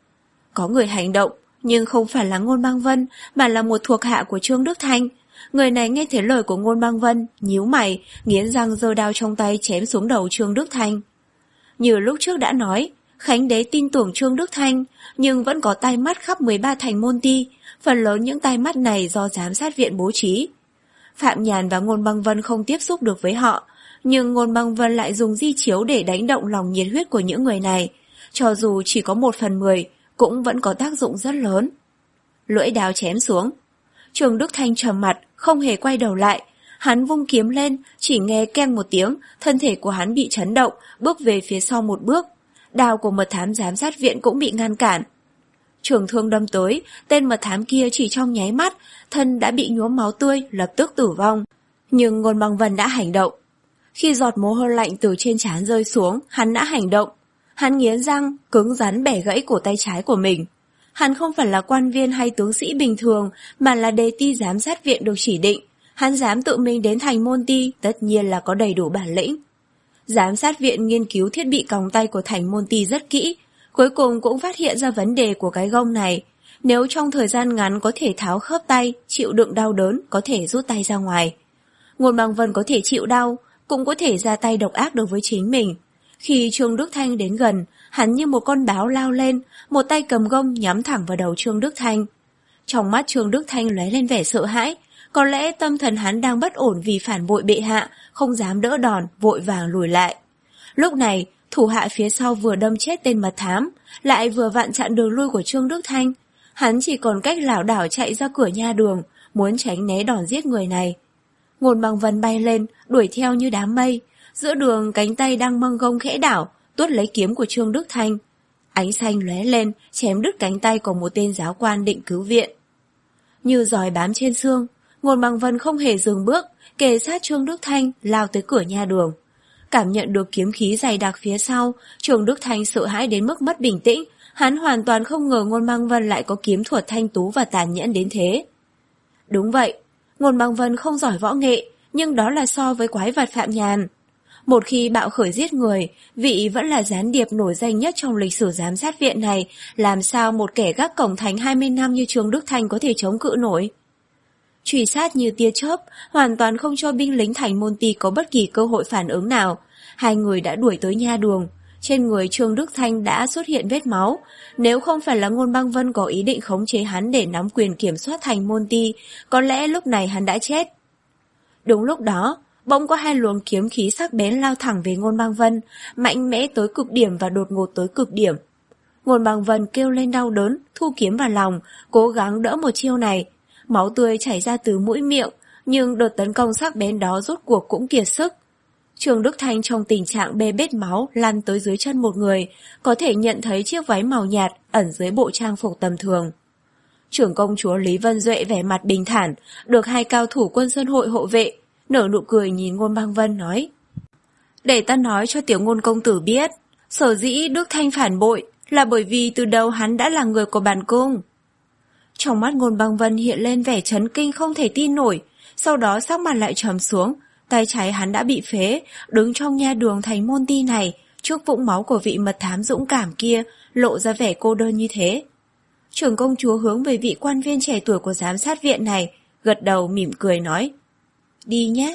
Có người hành động, nhưng không phải là Ngôn Băng Vân, mà là một thuộc hạ của Trương Đức Thanh. Người này nghe thấy lời của Ngôn Băng Vân, nhíu mày, nghiến răng giơ đao trong tay chém xuống đầu Trương Đức Thanh. Như lúc trước đã nói, Khánh đế tin tưởng Trương Đức Thanh, nhưng vẫn có tai mắt khắp mười ba Thành Môn Ti, phần lớn những tai mắt này do giám sát viện bố trí. Phạm Nhàn và Ngôn Băng Vân không tiếp xúc được với họ, nhưng Ngôn Băng Vân lại dùng di chiếu để đánh động lòng nhiệt huyết của những người này, cho dù chỉ có một phần mười, cũng vẫn có tác dụng rất lớn. Lưỡi đao chém xuống. Trương Đức Thanh trầm mặt, không hề quay đầu lại. Hắn vung kiếm lên, chỉ nghe keng một tiếng, thân thể của hắn bị chấn động, bước về phía sau một bước. Đao của mật thám giám sát viện cũng bị ngăn cản. Trường thương đâm tới, tên mật thám kia chỉ trong nháy mắt, thân đã bị nhuốm máu tươi, lập tức tử vong. Nhưng Ngôn Băng Vân đã hành động. Khi giọt mồ hôi lạnh từ trên trán rơi xuống, hắn đã hành động. Hắn nghiến răng, cứng rắn bẻ gãy cổ tay trái của mình. Hắn không phải là quan viên hay tướng sĩ bình thường, mà là đề ti giám sát viện được chỉ định. Hắn dám tự mình đến Thành Môn Ti, tất nhiên là có đầy đủ bản lĩnh. Giám sát viện nghiên cứu thiết bị còng tay của Thành Môn Ti rất kỹ, cuối cùng cũng phát hiện ra vấn đề của cái gông này. Nếu trong thời gian ngắn có thể tháo khớp tay, chịu đựng đau đớn, có thể rút tay ra ngoài. Ngôn Băng Vân có thể chịu đau, cũng có thể ra tay độc ác đối với chính mình. Khi Trương Đức Thanh đến gần, hắn như một con báo lao lên, một tay cầm gông nhắm thẳng vào đầu Trương Đức Thanh. Trong mắt Trương Đức Thanh lóe lên vẻ sợ hãi, có lẽ tâm thần hắn đang bất ổn vì phản bội bệ hạ, không dám đỡ đòn, vội vàng lùi lại. Lúc này, thủ hạ phía sau vừa đâm chết tên mật thám, lại vừa vặn chặn đường lui của Trương Đức Thanh. Hắn chỉ còn cách lảo đảo chạy ra cửa nha đường, muốn tránh né đòn giết người này. Ngôn Băng Vân bay lên, đuổi theo như đám mây. Giữa đường cánh tay đang mâng gông khẽ đảo, tuốt lấy kiếm của Trương Đức Thanh. Ánh xanh lóe lên, chém đứt cánh tay của một tên giáo quan định cứu viện. Như giòi bám trên xương, Ngôn Băng Vân không hề dừng bước, kề sát Trương Đức Thanh lao tới cửa nha đường. Cảm nhận được kiếm khí dày đặc phía sau, Trương Đức Thanh sợ hãi đến mức mất bình tĩnh, Hắn hoàn toàn không ngờ Ngôn Băng Vân lại có kiếm thuật thanh tú và tàn nhẫn đến thế. Đúng vậy, Ngôn Băng Vân không giỏi võ nghệ, nhưng đó là so với quái vật Phạm Nhàn. Một khi bạo khởi giết người, vị vẫn là gián điệp nổi danh nhất trong lịch sử giám sát viện này, làm sao một kẻ gác cổng thành hai mươi năm như Trương Đức Thanh có thể chống cự nổi? Truy sát như tia chớp, hoàn toàn không cho binh lính thành môn ti có bất kỳ cơ hội phản ứng nào. Hai người đã đuổi tới nha đường. Trên người Trương Đức Thanh đã xuất hiện vết máu. Nếu không phải là Ngôn Băng Vân có ý định khống chế hắn để nắm quyền kiểm soát thành môn ti, có lẽ lúc này hắn đã chết. Đúng lúc đó, bỗng có hai luồng kiếm khí sắc bén lao thẳng về Ngôn Băng Vân, mạnh mẽ tới cực điểm và đột ngột tới cực điểm. Ngôn Băng Vân kêu lên đau đớn, thu kiếm vào lòng, cố gắng đỡ một chiêu này. Máu tươi chảy ra từ mũi miệng, nhưng đợt tấn công sắc bén đó rốt cuộc cũng kiệt sức. Trương Đức Thanh trong tình trạng bê bết máu lăn tới dưới chân một người, có thể nhận thấy chiếc váy màu nhạt ẩn dưới bộ trang phục tầm thường. Trưởng công chúa Lý Vân Duệ vẻ mặt bình thản, được hai cao thủ Quân Sơn Hội hộ vệ, nở nụ cười nhìn Ngôn Băng Vân nói: Để ta nói cho tiểu Ngôn công tử biết, sở dĩ Đức Thanh phản bội là bởi vì từ đầu hắn đã là người của bản cung. Trong mắt Ngôn Băng Vân hiện lên vẻ chấn kinh không thể tin nổi, sau đó sắc mặt lại trầm xuống, tay trái hắn đã bị phế, đứng trong nha đường thành môn ti này, trước vũng máu của vị mật thám dũng cảm kia, lộ ra vẻ cô đơn như thế. Trưởng công chúa hướng về vị quan viên trẻ tuổi của giám sát viện này, gật đầu mỉm cười nói: Đi nhé.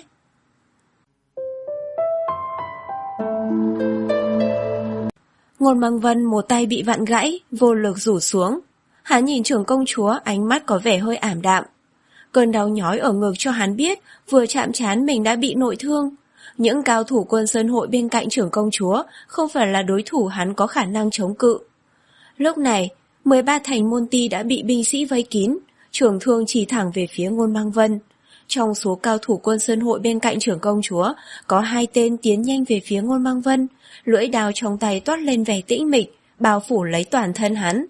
Ngôn Băng Vân một tay bị vặn gãy, vô lực rủ xuống. Hắn nhìn trưởng công chúa, ánh mắt có vẻ hơi ảm đạm. Cơn đau nhói ở ngực cho hắn biết vừa chạm trán mình đã bị nội thương. Những cao thủ Quân Sơn Hội bên cạnh trưởng công chúa không phải là đối thủ hắn có khả năng chống cự. Lúc này, mười ba thành môn ti đã bị binh sĩ vây kín, trường thương chỉ thẳng về phía Ngôn Băng Vân. Trong số cao thủ Quân Sơn Hội bên cạnh trưởng công chúa, có hai tên tiến nhanh về phía Ngôn Băng Vân, lưỡi đao trong tay toát lên vẻ tĩnh mịch, bao phủ lấy toàn thân hắn.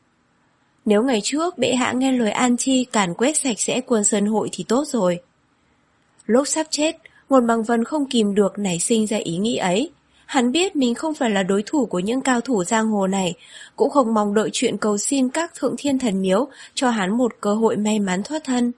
Nếu ngày trước bệ hạ nghe lời An Chi càn quét sạch sẽ Quân Sơn Hội thì tốt rồi. Lúc sắp chết, Ngôn Băng Vân không kìm được nảy sinh ra ý nghĩ ấy. Hắn biết mình không phải là đối thủ của những cao thủ giang hồ này, cũng không mong đợi chuyện cầu xin các thượng thiên thần miếu cho hắn một cơ hội may mắn thoát thân.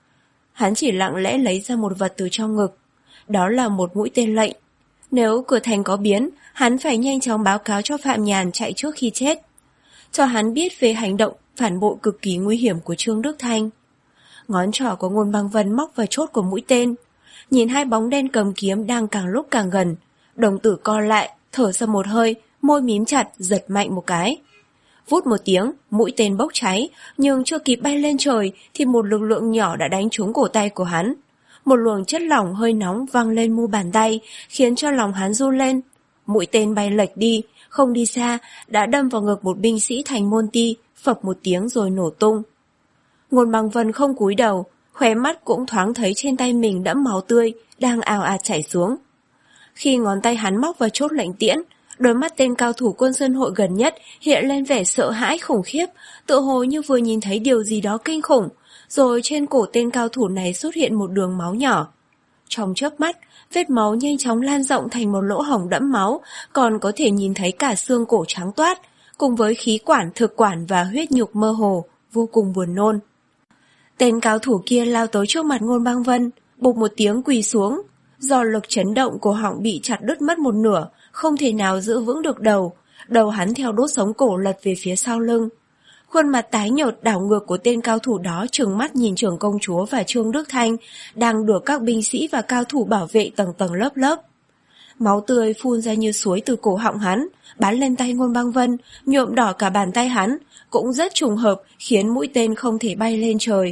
Hắn chỉ lặng lẽ lấy ra một vật từ trong ngực. Đó là một mũi tên lệnh. Nếu cửa thành có biến, hắn phải nhanh chóng báo cáo cho Phạm Nhàn chạy trước khi chết, cho hắn biết về hành động phản bội cực kỳ nguy hiểm của Trương Đức Thanh. Ngón trỏ của Ngôn Băng Vân móc vào chốt của mũi tên. Nhìn hai bóng đen cầm kiếm đang càng lúc càng gần, đồng tử co lại, thở ra một hơi, môi mím chặt, giật mạnh một cái. Vút một tiếng, mũi tên bốc cháy, nhưng chưa kịp bay lên trời thì một lực lượng nhỏ đã đánh trúng cổ tay của hắn. Một luồng chất lỏng hơi nóng văng lên mu bàn tay, khiến cho lòng hắn run lên. Mũi tên bay lệch đi, không đi xa, đã đâm vào ngực một binh sĩ thành môn ti, phập một tiếng rồi nổ tung. Ngôn Băng Vân không cúi đầu, khóe mắt cũng thoáng thấy trên tay mình đẫm máu tươi, đang ào ạt chảy xuống. Khi ngón tay hắn móc vào chốt lệnh tiễn, đôi mắt tên cao thủ Quân Sơn Hội gần nhất hiện lên vẻ sợ hãi khủng khiếp, tựa hồ như vừa nhìn thấy điều gì đó kinh khủng, rồi trên cổ tên cao thủ này xuất hiện một đường máu nhỏ. Trong chớp mắt, vết máu nhanh chóng lan rộng thành một lỗ hổng đẫm máu, còn có thể nhìn thấy cả xương cổ trắng toát, cùng với khí quản, thực quản và huyết nhục mơ hồ, vô cùng buồn nôn. Tên cao thủ kia lao tới trước mặt Ngôn Băng Vân, bụp một tiếng quỳ xuống. Do lực chấn động, cổ họng bị chặt đứt mất một nửa, không thể nào giữ vững được đầu. Đầu hắn theo đốt sống cổ lật về phía sau lưng. Khuôn mặt tái nhợt đảo ngược của tên cao thủ đó trừng mắt nhìn trưởng công chúa và Trương Đức Thanh đang được các binh sĩ và cao thủ bảo vệ tầng tầng lớp lớp. Máu tươi phun ra như suối từ cổ họng hắn, bắn lên tay Ngôn Băng Vân, nhuộm đỏ cả bàn tay hắn, cũng rất trùng hợp khiến mũi tên không thể bay lên trời.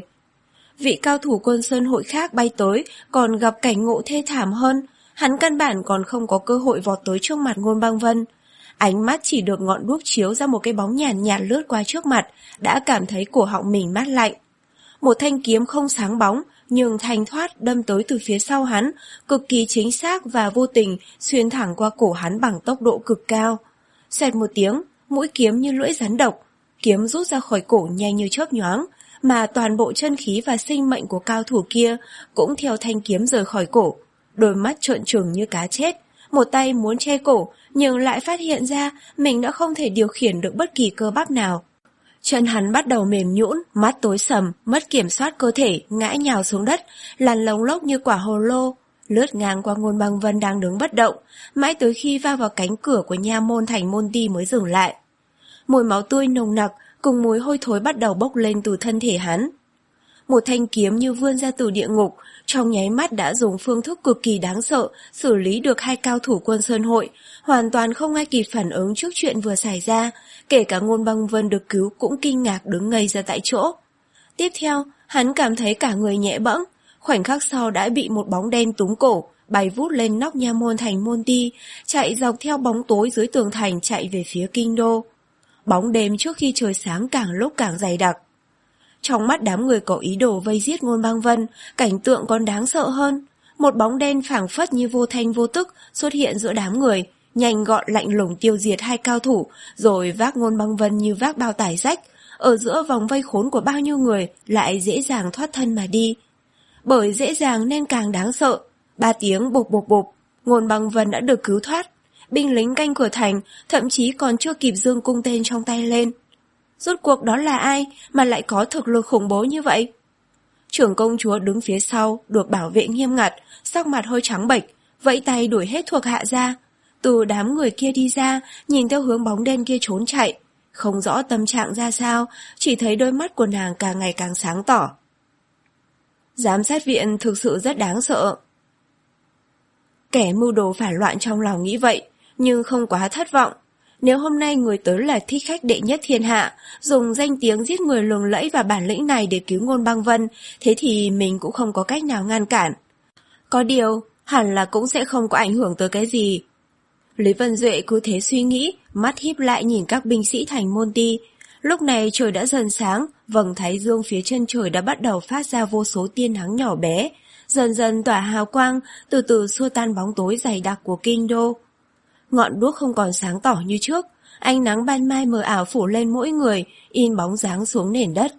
Vị cao thủ Quân Sơn Hội khác bay tới còn gặp cảnh ngộ thê thảm hơn, hắn căn bản còn không có cơ hội vọt tới trước mặt Ngôn Băng Vân. Ánh mắt chỉ được ngọn đuốc chiếu ra một cái bóng nhàn nhạt, nhạt lướt qua trước mặt, đã cảm thấy cổ họng mình mát lạnh. Một thanh kiếm không sáng bóng, nhưng thanh thoát đâm tới từ phía sau hắn, cực kỳ chính xác và vô tình xuyên thẳng qua cổ hắn bằng tốc độ cực cao. Xoẹt một tiếng, mũi kiếm như lưỡi rắn độc, kiếm rút ra khỏi cổ nhanh như chớp nhoáng, mà toàn bộ chân khí và sinh mệnh của cao thủ kia cũng theo thanh kiếm rời khỏi cổ. Đôi mắt trợn trừng như cá chết, một tay muốn che cổ, nhưng lại phát hiện ra mình đã không thể điều khiển được bất kỳ cơ bắp nào. Chân hắn bắt đầu mềm nhũn, mắt tối sầm, mất kiểm soát cơ thể, ngã nhào xuống đất, lăn lông lốc như quả hồ lô, lướt ngang qua Ngôn Băng Vân đang đứng bất động, mãi tới khi va vào cánh cửa của nha môn thành môn ti mới dừng lại. Mùi máu tươi nồng nặc cùng mùi hôi thối bắt đầu bốc lên từ thân thể hắn. Một thanh kiếm như vươn ra từ địa ngục, trong nháy mắt đã dùng phương thức cực kỳ đáng sợ xử lý được hai cao thủ Quân Sơn Hội, hoàn toàn không ai kịp phản ứng trước chuyện vừa xảy ra, kể cả Ngôn Băng Vân được cứu cũng kinh ngạc đứng ngây ra tại chỗ. Tiếp theo, hắn cảm thấy cả người nhẹ bẫng, khoảnh khắc sau đã bị một bóng đen túm cổ, bay vút lên nóc nha môn thành môn ti, chạy dọc theo bóng tối dưới tường thành chạy về phía kinh đô. Bóng đêm trước khi trời sáng càng lúc càng dày đặc. Trong mắt đám người có ý đồ vây giết Ngôn Băng Vân, cảnh tượng còn đáng sợ hơn. Một bóng đen phảng phất như vô thanh vô tức xuất hiện giữa đám người, nhanh gọn lạnh lùng tiêu diệt hai cao thủ, rồi vác Ngôn Băng Vân như vác bao tải rách, ở giữa vòng vây khốn của bao nhiêu người lại dễ dàng thoát thân mà đi. Bởi dễ dàng nên càng đáng sợ. Ba tiếng bộp bộp bộp, Ngôn Băng Vân đã được cứu thoát. Binh lính canh cửa thành thậm chí còn chưa kịp giương cung tên trong tay lên. Rốt cuộc đó là ai mà lại có thực lực khủng bố như vậy? Trưởng công chúa đứng phía sau, được bảo vệ nghiêm ngặt, sắc mặt hơi trắng bệch, vẫy tay đuổi hết thuộc hạ ra. Từ đám người kia đi ra, nhìn theo hướng bóng đen kia trốn chạy. Không rõ tâm trạng ra sao, chỉ thấy đôi mắt của nàng càng ngày càng sáng tỏ. Giám sát viện thực sự rất đáng sợ. Kẻ mưu đồ phản loạn trong lòng nghĩ vậy, nhưng không quá thất vọng. Nếu hôm nay người tới là thích khách đệ nhất thiên hạ, dùng danh tiếng giết người lừng lẫy và bản lĩnh này để cứu Ngôn Băng Vân, thế thì mình cũng không có cách nào ngăn cản. Có điều, hẳn là cũng sẽ không có ảnh hưởng tới cái gì. Lý Vân Duệ cứ thế suy nghĩ, mắt híp lại nhìn các binh sĩ thành môn ti. Lúc này trời đã dần sáng, vầng thái dương phía chân trời đã bắt đầu phát ra vô số tia nắng nhỏ bé, dần dần tỏa hào quang, từ từ xua tan bóng tối dày đặc của kinh đô. Ngọn đuốc không còn sáng tỏ như trước, ánh nắng ban mai mờ ảo phủ lên mỗi người, in bóng dáng xuống nền đất.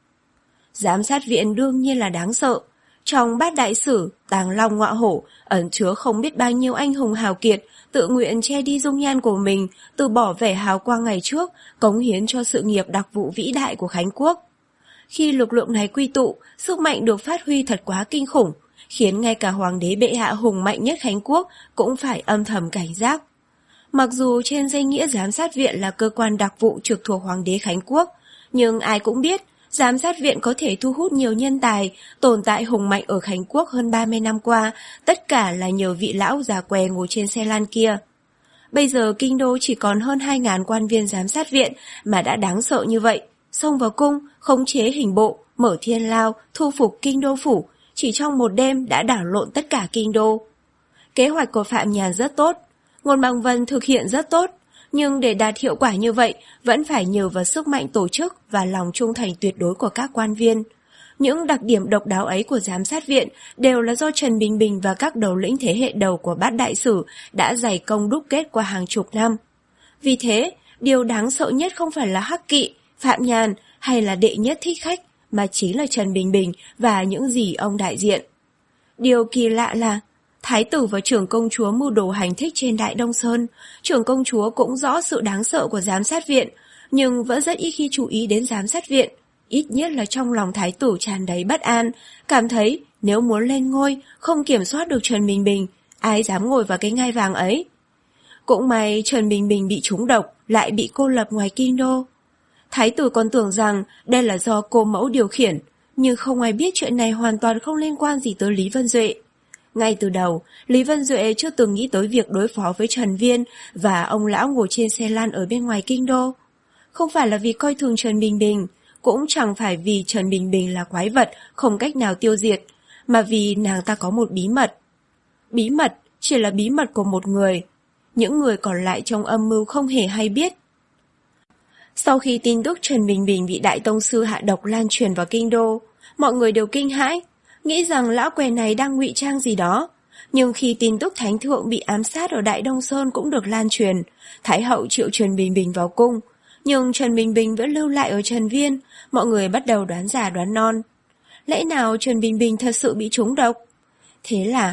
Giám sát viện đương nhiên là đáng sợ. Trong Bát Đại Sử, Tàng Long Ngọa Hổ ẩn chứa không biết bao nhiêu anh hùng hào kiệt, tự nguyện che đi dung nhan của mình, từ bỏ vẻ hào quang ngày trước, cống hiến cho sự nghiệp đặc vụ vĩ đại của Khánh Quốc. Khi lực lượng này quy tụ, sức mạnh được phát huy thật quá kinh khủng, khiến ngay cả Hoàng đế bệ hạ hùng mạnh nhất Khánh Quốc cũng phải âm thầm cảnh giác. Mặc dù trên danh nghĩa giám sát viện là cơ quan đặc vụ trực thuộc Hoàng đế Khánh Quốc, nhưng ai cũng biết giám sát viện có thể thu hút nhiều nhân tài, tồn tại hùng mạnh ở Khánh Quốc hơn ba mươi năm qua, tất cả là nhờ vị lão già què ngồi trên xe lan kia. Bây giờ kinh đô chỉ còn hơn hai nghìn quan viên giám sát viện mà đã đáng sợ như vậy, xông vào cung, khống chế hình bộ, mở thiên lao, thu phục kinh đô phủ, chỉ trong một đêm đã đảo lộn tất cả kinh đô. Kế hoạch của Phạm Nhàn rất tốt, Ngôn Băng Vân thực hiện rất tốt, nhưng để đạt hiệu quả như vậy vẫn phải nhờ vào sức mạnh tổ chức và lòng trung thành tuyệt đối của các quan viên. Những đặc điểm độc đáo ấy của giám sát viện đều là do Trần Bình Bình và các đầu lĩnh thế hệ đầu của Bát Đại Sử đã dày công đúc kết qua hàng chục năm. Vì thế, điều đáng sợ nhất không phải là Hắc Kỵ, Phạm Nhàn hay là đệ nhất thích khách, mà chính là Trần Bình Bình và những gì ông đại diện. Điều kỳ lạ là Thái tử và trưởng công chúa mưu đồ hành thích trên Đại Đông Sơn, trưởng công chúa cũng rõ sự đáng sợ của giám sát viện, nhưng vẫn rất ít khi chú ý đến giám sát viện. Ít nhất là trong lòng thái tử tràn đầy bất an, cảm thấy nếu muốn lên ngôi, không kiểm soát được Trần Bình Bình, ai dám ngồi vào cái ngai vàng ấy. Cũng may Trần Bình Bình bị trúng độc, lại bị cô lập ngoài kinh đô. Thái tử còn tưởng rằng đây là do cô mẫu điều khiển, nhưng không ai biết chuyện này hoàn toàn không liên quan gì tới Lý Vân Duệ. Ngay từ đầu, Lý Vân Duệ chưa từng nghĩ tới việc đối phó với Trần Viên và ông lão ngồi trên xe lan ở bên ngoài kinh đô. Không phải là vì coi thường Trần Bình Bình, cũng chẳng phải vì Trần Bình Bình là quái vật không cách nào tiêu diệt, mà vì nàng ta có một bí mật. Bí mật chỉ là bí mật của một người, những người còn lại trong âm mưu không hề hay biết. Sau khi tin tức Trần Bình Bình bị Đại Tông Sư hạ độc lan truyền vào kinh đô, mọi người đều kinh hãi, nghĩ rằng lão què này đang ngụy trang gì đó. Nhưng khi tin tức Thánh Thượng bị ám sát ở Đại Đông Sơn cũng được lan truyền, Thái hậu triệu Trần Bình Bình vào cung, nhưng Trần Bình Bình vẫn lưu lại ở Trần Viên, mọi người bắt đầu đoán già đoán non. Lẽ nào Trần Bình Bình thật sự bị trúng độc? Thế là,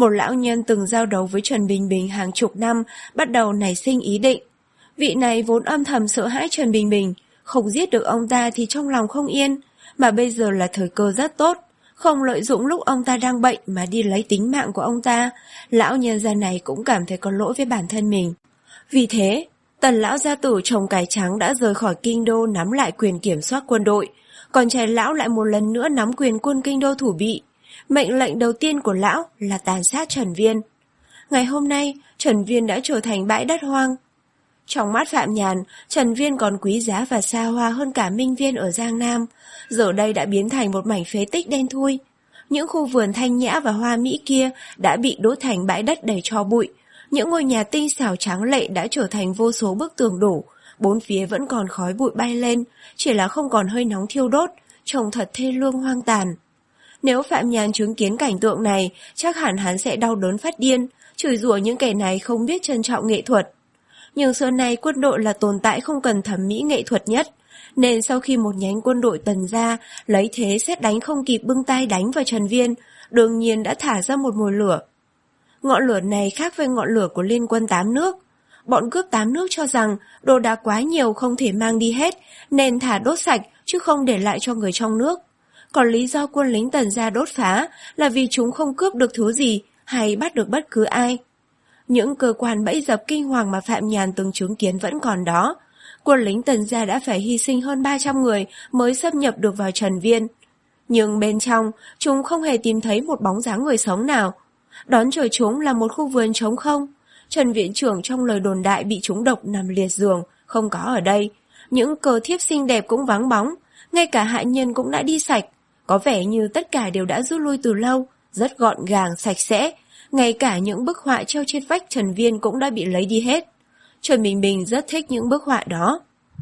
một lão nhân từng giao đấu với Trần Bình Bình hàng chục năm, bắt đầu nảy sinh ý định. Vị này vốn âm thầm sợ hãi Trần Bình Bình, không giết được ông ta thì trong lòng không yên, mà bây giờ là thời cơ rất tốt, không lợi dụng lúc ông ta đang bệnh mà đi lấy tính mạng của ông ta, lão nhân gia này cũng cảm thấy có lỗi với bản thân mình. Vì thế, Tần lão gia tử trồng cải trắng đã rời khỏi kinh đô nắm lại quyền kiểm soát quân đội, còn trai lão lại một lần nữa nắm quyền quân kinh đô thủ bị. Mệnh lệnh đầu tiên của lão là tàn sát Trần Viên. Ngày hôm nay, Trần Viên đã trở thành bãi đất hoang. Trong mắt Phạm Nhàn, Trần Viên còn quý giá và xa hoa hơn cả Minh Viên ở Giang Nam, giờ đây đã biến thành một mảnh phế tích đen thui. Những khu vườn thanh nhã và hoa mỹ kia đã bị đốt thành bãi đất đầy tro bụi, những ngôi nhà tinh xảo tráng lệ đã trở thành vô số bức tường đổ, bốn phía vẫn còn khói bụi bay lên, chỉ là không còn hơi nóng thiêu đốt, trông thật thê lương hoang tàn. Nếu Phạm Nhàn chứng kiến cảnh tượng này, chắc hẳn hắn sẽ đau đớn phát điên, chửi rủa những kẻ này không biết trân trọng nghệ thuật. Nhưng xưa nay quân đội là tồn tại không cần thẩm mỹ nghệ thuật nhất, nên sau khi một nhánh quân đội Tần gia lấy thế sét đánh không kịp bưng tay đánh vào Trần Viên, đương nhiên đã thả ra một mồi lửa. Ngọn lửa này khác với ngọn lửa của liên quân tám nước. Bọn cướp tám nước cho rằng đồ đạc quá nhiều không thể mang đi hết, nên thả đốt sạch chứ không để lại cho người trong nước. Còn lý do quân lính Tần gia đốt phá là vì chúng không cướp được thứ gì hay bắt được bất cứ ai. Những cơ quan bẫy dập kinh hoàng mà Phạm Nhàn từng chứng kiến vẫn còn đó. Quân lính Tần gia đã phải hy sinh hơn ba trăm người mới xâm nhập được vào Trần Viên. Nhưng bên trong, chúng không hề tìm thấy một bóng dáng người sống nào. Đón chờ chúng là một khu vườn trống không. Trần viện trưởng trong lời đồn đại bị trúng độc nằm liệt giường, không có ở đây. Những cờ thiếp xinh đẹp cũng vắng bóng, ngay cả hạ nhân cũng đã đi sạch. Có vẻ như tất cả đều đã rút lui từ lâu, rất gọn gàng, sạch sẽ. Ngay cả những bức họa treo trên vách Trần Viên cũng đã bị lấy đi hết. Trần Bình Bình rất thích những bức họa đó.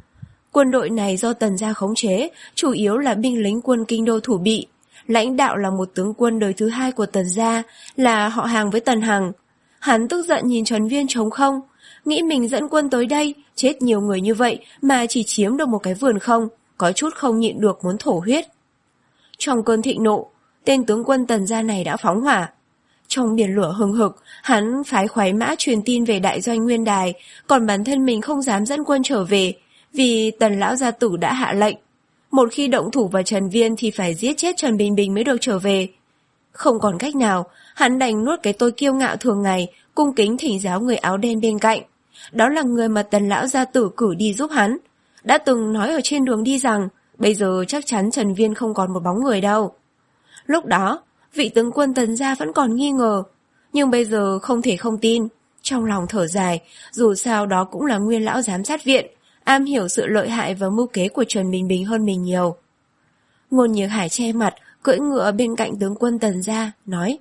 Quân đội này do Tần gia khống chế, chủ yếu là binh lính quân kinh đô thủ bị. Lãnh đạo là một tướng quân đời thứ hai của Tần gia, là họ hàng với Tần Hằng. Hắn tức giận nhìn Trần Viên trống không, nghĩ mình dẫn quân tới đây, chết nhiều người như vậy mà chỉ chiếm được một cái vườn không, có chút không nhịn được muốn thổ huyết. Trong cơn thịnh nộ, tên tướng quân Tần gia này đã phóng hỏa. Trong biển lửa hừng hực, hắn phái khoái mã truyền tin về đại doanh Nguyên Đài, còn bản thân mình không dám dẫn quân trở về, vì Tần lão gia tử đã hạ lệnh. Một khi động thủ vào Trần Viên thì phải giết chết Trần Bình Bình mới được trở về. Không còn cách nào, hắn đành nuốt cái tôi kiêu ngạo thường ngày, cung kính thỉnh giáo người áo đen bên cạnh. Đó là người mà Tần lão gia tử cử đi giúp hắn. Đã từng nói ở trên đường đi rằng, bây giờ chắc chắn Trần Viên không còn một bóng người đâu. Lúc đó, vị tướng quân Tần gia vẫn còn nghi ngờ, nhưng bây giờ không thể không tin. Trong lòng thở dài, dù sao đó cũng là nguyên lão giám sát viện, am hiểu sự lợi hại và mưu kế của Trần Bình Bình hơn mình nhiều. Ngôn Nhược Hải che mặt, cưỡi ngựa bên cạnh tướng quân Tần gia, nói: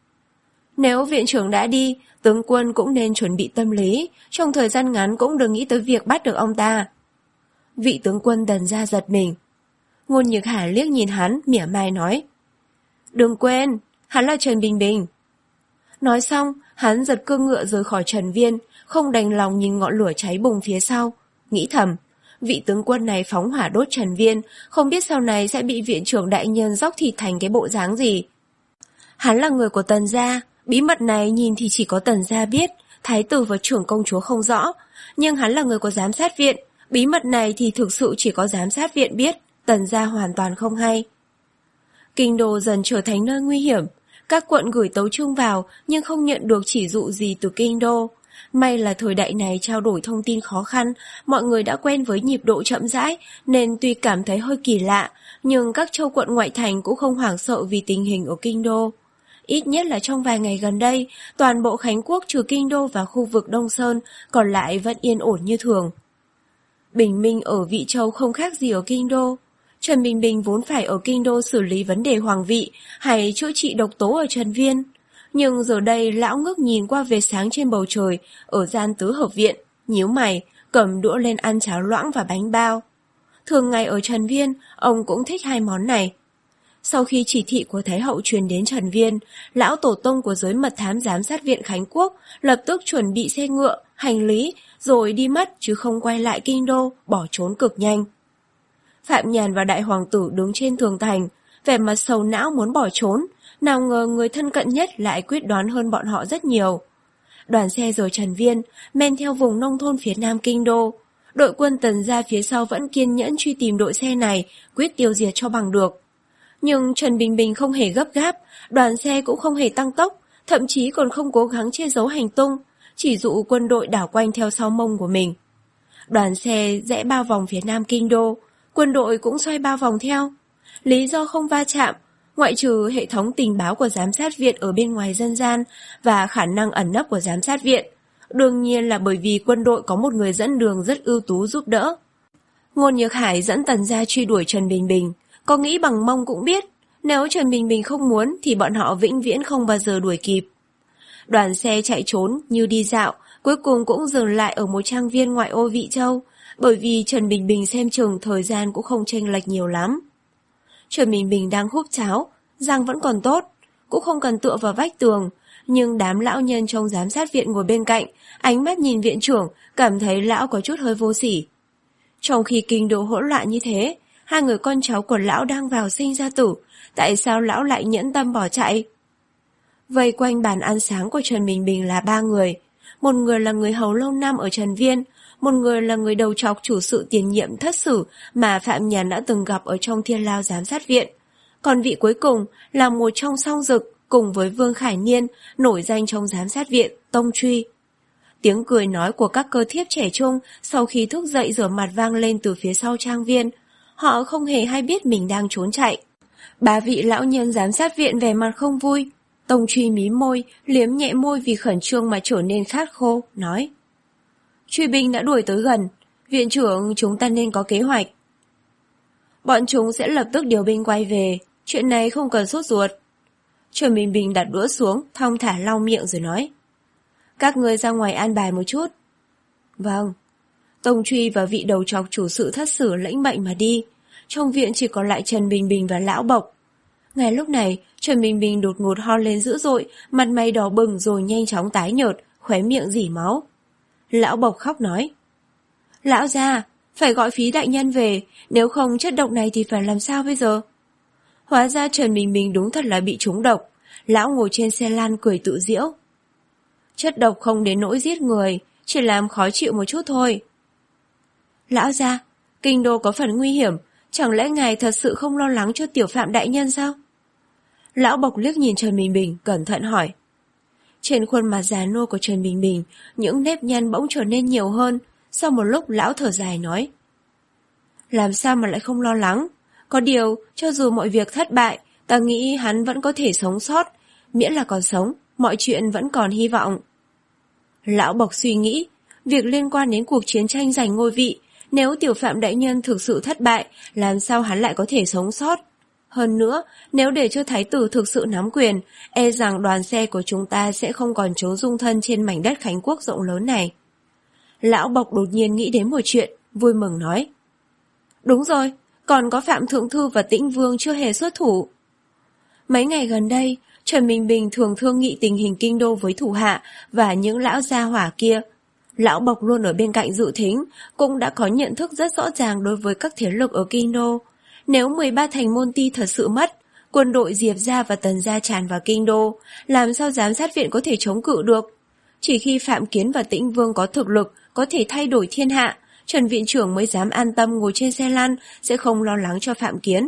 Nếu viện trưởng đã đi, tướng quân cũng nên chuẩn bị tâm lý, trong thời gian ngắn cũng đừng nghĩ tới việc bắt được ông ta. Vị tướng quân Tần gia giật mình. Ngôn Nhược Hải liếc nhìn hắn, mỉa mai nói: Đừng quên, hắn là Trần Bình Bình. Nói xong, hắn giật cương ngựa rời khỏi Trần Viên, không đành lòng nhìn ngọn lửa cháy bùng phía sau. Nghĩ thầm, vị tướng quân này phóng hỏa đốt Trần Viên, không biết sau này sẽ bị viện trưởng đại nhân dóc thịt thành cái bộ dáng gì. Hắn là người của Tần gia, bí mật này nhìn thì chỉ có Tần gia biết, thái tử và trưởng công chúa không rõ. Nhưng hắn là người của giám sát viện, bí mật này thì thực sự chỉ có giám sát viện biết, Tần gia hoàn toàn không hay. Kinh đô dần trở thành nơi nguy hiểm, các quận gửi tấu chương vào nhưng không nhận được chỉ dụ gì từ kinh đô. May là thời đại này trao đổi thông tin khó khăn, mọi người đã quen với nhịp độ chậm rãi nên tuy cảm thấy hơi kỳ lạ, nhưng các châu quận ngoại thành cũng không hoảng sợ vì tình hình ở kinh đô. Ít nhất là trong vài ngày gần đây, toàn bộ Khánh Quốc trừ kinh đô và khu vực Đông Sơn còn lại vẫn yên ổn như thường. Bình minh ở Vị Châu không khác gì ở kinh đô. Trần Bình Bình vốn phải ở kinh đô xử lý vấn đề hoàng vị hay chữa trị độc tố ở Trần Viên. Nhưng giờ đây lão ngước nhìn qua vệt sáng trên bầu trời ở gian tứ hợp viện, nhíu mày, cầm đũa lên ăn cháo loãng và bánh bao. Thường ngày ở Trần Viên, ông cũng thích hai món này. Sau khi chỉ thị của Thái hậu truyền đến Trần Viên, lão tổ tông của giới mật thám giám sát viện Khánh Quốc lập tức chuẩn bị xe ngựa, hành lý, rồi đi mất chứ không quay lại kinh đô, bỏ trốn cực nhanh. Phạm Nhàn và đại hoàng tử đứng trên tường thành, vẻ mặt sầu não muốn bỏ trốn, Nào ngờ người thân cận nhất lại quyết đoán hơn bọn họ rất nhiều. Đoàn xe rời Trần Viên, men theo vùng nông thôn phía nam kinh đô. Đội quân Tần gia phía sau vẫn kiên nhẫn truy tìm đội xe này, quyết tiêu diệt cho bằng được. Nhưng Trần Bình Bình không hề gấp gáp, đoàn xe cũng không hề tăng tốc, thậm chí còn không cố gắng che giấu hành tung, chỉ dụ quân đội đảo quanh theo sau mông của mình. Đoàn xe rẽ bao vòng phía nam kinh đô, quân đội cũng xoay bao vòng theo. Lý do không va chạm, ngoại trừ hệ thống tình báo của giám sát viện ở bên ngoài dân gian và khả năng ẩn nấp của giám sát viện, đương nhiên là bởi vì quân đội có một người dẫn đường rất ưu tú giúp đỡ. Ngôn Nhược Hải dẫn Tần gia truy đuổi Trần Bình Bình, có nghĩ bằng mông cũng biết, nếu Trần Bình Bình không muốn thì bọn họ vĩnh viễn không bao giờ đuổi kịp. Đoàn xe chạy trốn như đi dạo, cuối cùng cũng dừng lại ở một trang viên ngoại ô Vị Châu, bởi vì Trần Bình Bình xem chừng thời gian cũng không chênh lệch nhiều lắm. Trần Bình Bình đang húp cháo, răng vẫn còn tốt, cũng không cần tựa vào vách tường, nhưng đám lão nhân trong giám sát viện ngồi bên cạnh, ánh mắt nhìn viện trưởng, cảm thấy lão có chút hơi vô sỉ. Trong khi kinh đô hỗn loạn như thế, hai người con cháu của lão đang vào sinh ra tử, tại sao lão lại nhẫn tâm bỏ chạy? Vây quanh bàn ăn sáng của Trần Bình Bình là ba người, một người là người hầu lâu năm ở Trần Viên, một người là người đầu trọc chủ sự tiền nhiệm Thất Sử mà Phạm Nhàn đã từng gặp ở trong Thiên Lao giám sát viện, còn vị cuối cùng là một trong song dực cùng với Vương Khải Niên, nổi danh trong giám sát viện, Tông Truy. Tiếng cười nói của các cơ thiếp trẻ trung sau khi thức dậy rửa mặt vang lên từ phía sau trang viên. Họ không hề hay biết mình đang trốn chạy. Ba vị lão nhân giám sát viện vẻ mặt không vui. Tông Truy mí môi, liếm nhẹ môi vì khẩn trương mà trở nên khát khô, nói: Truy binh đã đuổi tới gần, viện trưởng chúng ta nên có kế hoạch. Bọn chúng sẽ lập tức điều binh quay về, chuyện này không cần sốt ruột. Trần Bình Bình đặt đũa xuống, thong thả lau miệng rồi nói: Các ngươi ra ngoài an bài một chút. Vâng. Tông Truy và vị đầu trọc chủ sự Thất Sử lĩnh mệnh mà đi. Trong viện chỉ còn lại Trần Bình Bình và Lão Bộc. Ngay lúc này, Trần Bình Bình đột ngột ho lên dữ dội, mặt mày đỏ bừng rồi nhanh chóng tái nhợt, khóe miệng rỉ máu. Lão Bộc khóc nói: Lão gia, phải gọi Phí đại nhân về, nếu không chất độc này thì phải làm sao bây giờ? Hóa ra Trần Bình Bình đúng thật là bị trúng độc. Lão ngồi trên xe lan cười tự giễu: Chất độc không đến nỗi giết người, chỉ làm khó chịu một chút thôi. Lão gia, kinh đô có phần nguy hiểm, chẳng lẽ ngài thật sự không lo lắng cho tiểu Phạm đại nhân sao? Lão Bộc liếc nhìn Trần Bình Bình, cẩn thận hỏi. Trên khuôn mặt già nua của Trần Bình Bình, những nếp nhăn bỗng trở nên nhiều hơn. Sau một lúc lão thở dài nói: Làm sao mà lại không lo lắng? Có điều, cho dù mọi việc thất bại, ta nghĩ hắn vẫn có thể sống sót. Miễn là còn sống, mọi chuyện vẫn còn hy vọng. Lão Bộc suy nghĩ, việc liên quan đến cuộc chiến tranh giành ngôi vị, nếu tiểu Phạm đại nhân thực sự thất bại, làm sao hắn lại có thể sống sót? Hơn nữa, nếu để cho thái tử thực sự nắm quyền, e rằng đoàn xe của chúng ta sẽ không còn trốn dung thân trên mảnh đất Khánh Quốc rộng lớn này. Lão Bộc đột nhiên nghĩ đến một chuyện, vui mừng nói: Đúng rồi, còn có Phạm Thượng Thư và Tĩnh Vương chưa hề xuất thủ. Mấy ngày gần đây, Trần Bình Bình thường thương nghị tình hình kinh đô với thủ hạ và những lão gia hỏa kia. Lão Bộc luôn ở bên cạnh dự thính, cũng đã có nhận thức rất rõ ràng đối với các thế lực ở kinh đô. Nếu mười ba thành môn ti thật sự mất, quân đội Diệp gia và Tần gia tràn vào kinh đô, làm sao giám sát viện có thể chống cự được? Chỉ khi Phạm Kiến và Tĩnh Vương có thực lực, có thể thay đổi thiên hạ, Trần viện trưởng mới dám an tâm ngồi trên xe lăn, sẽ không lo lắng cho Phạm Kiến.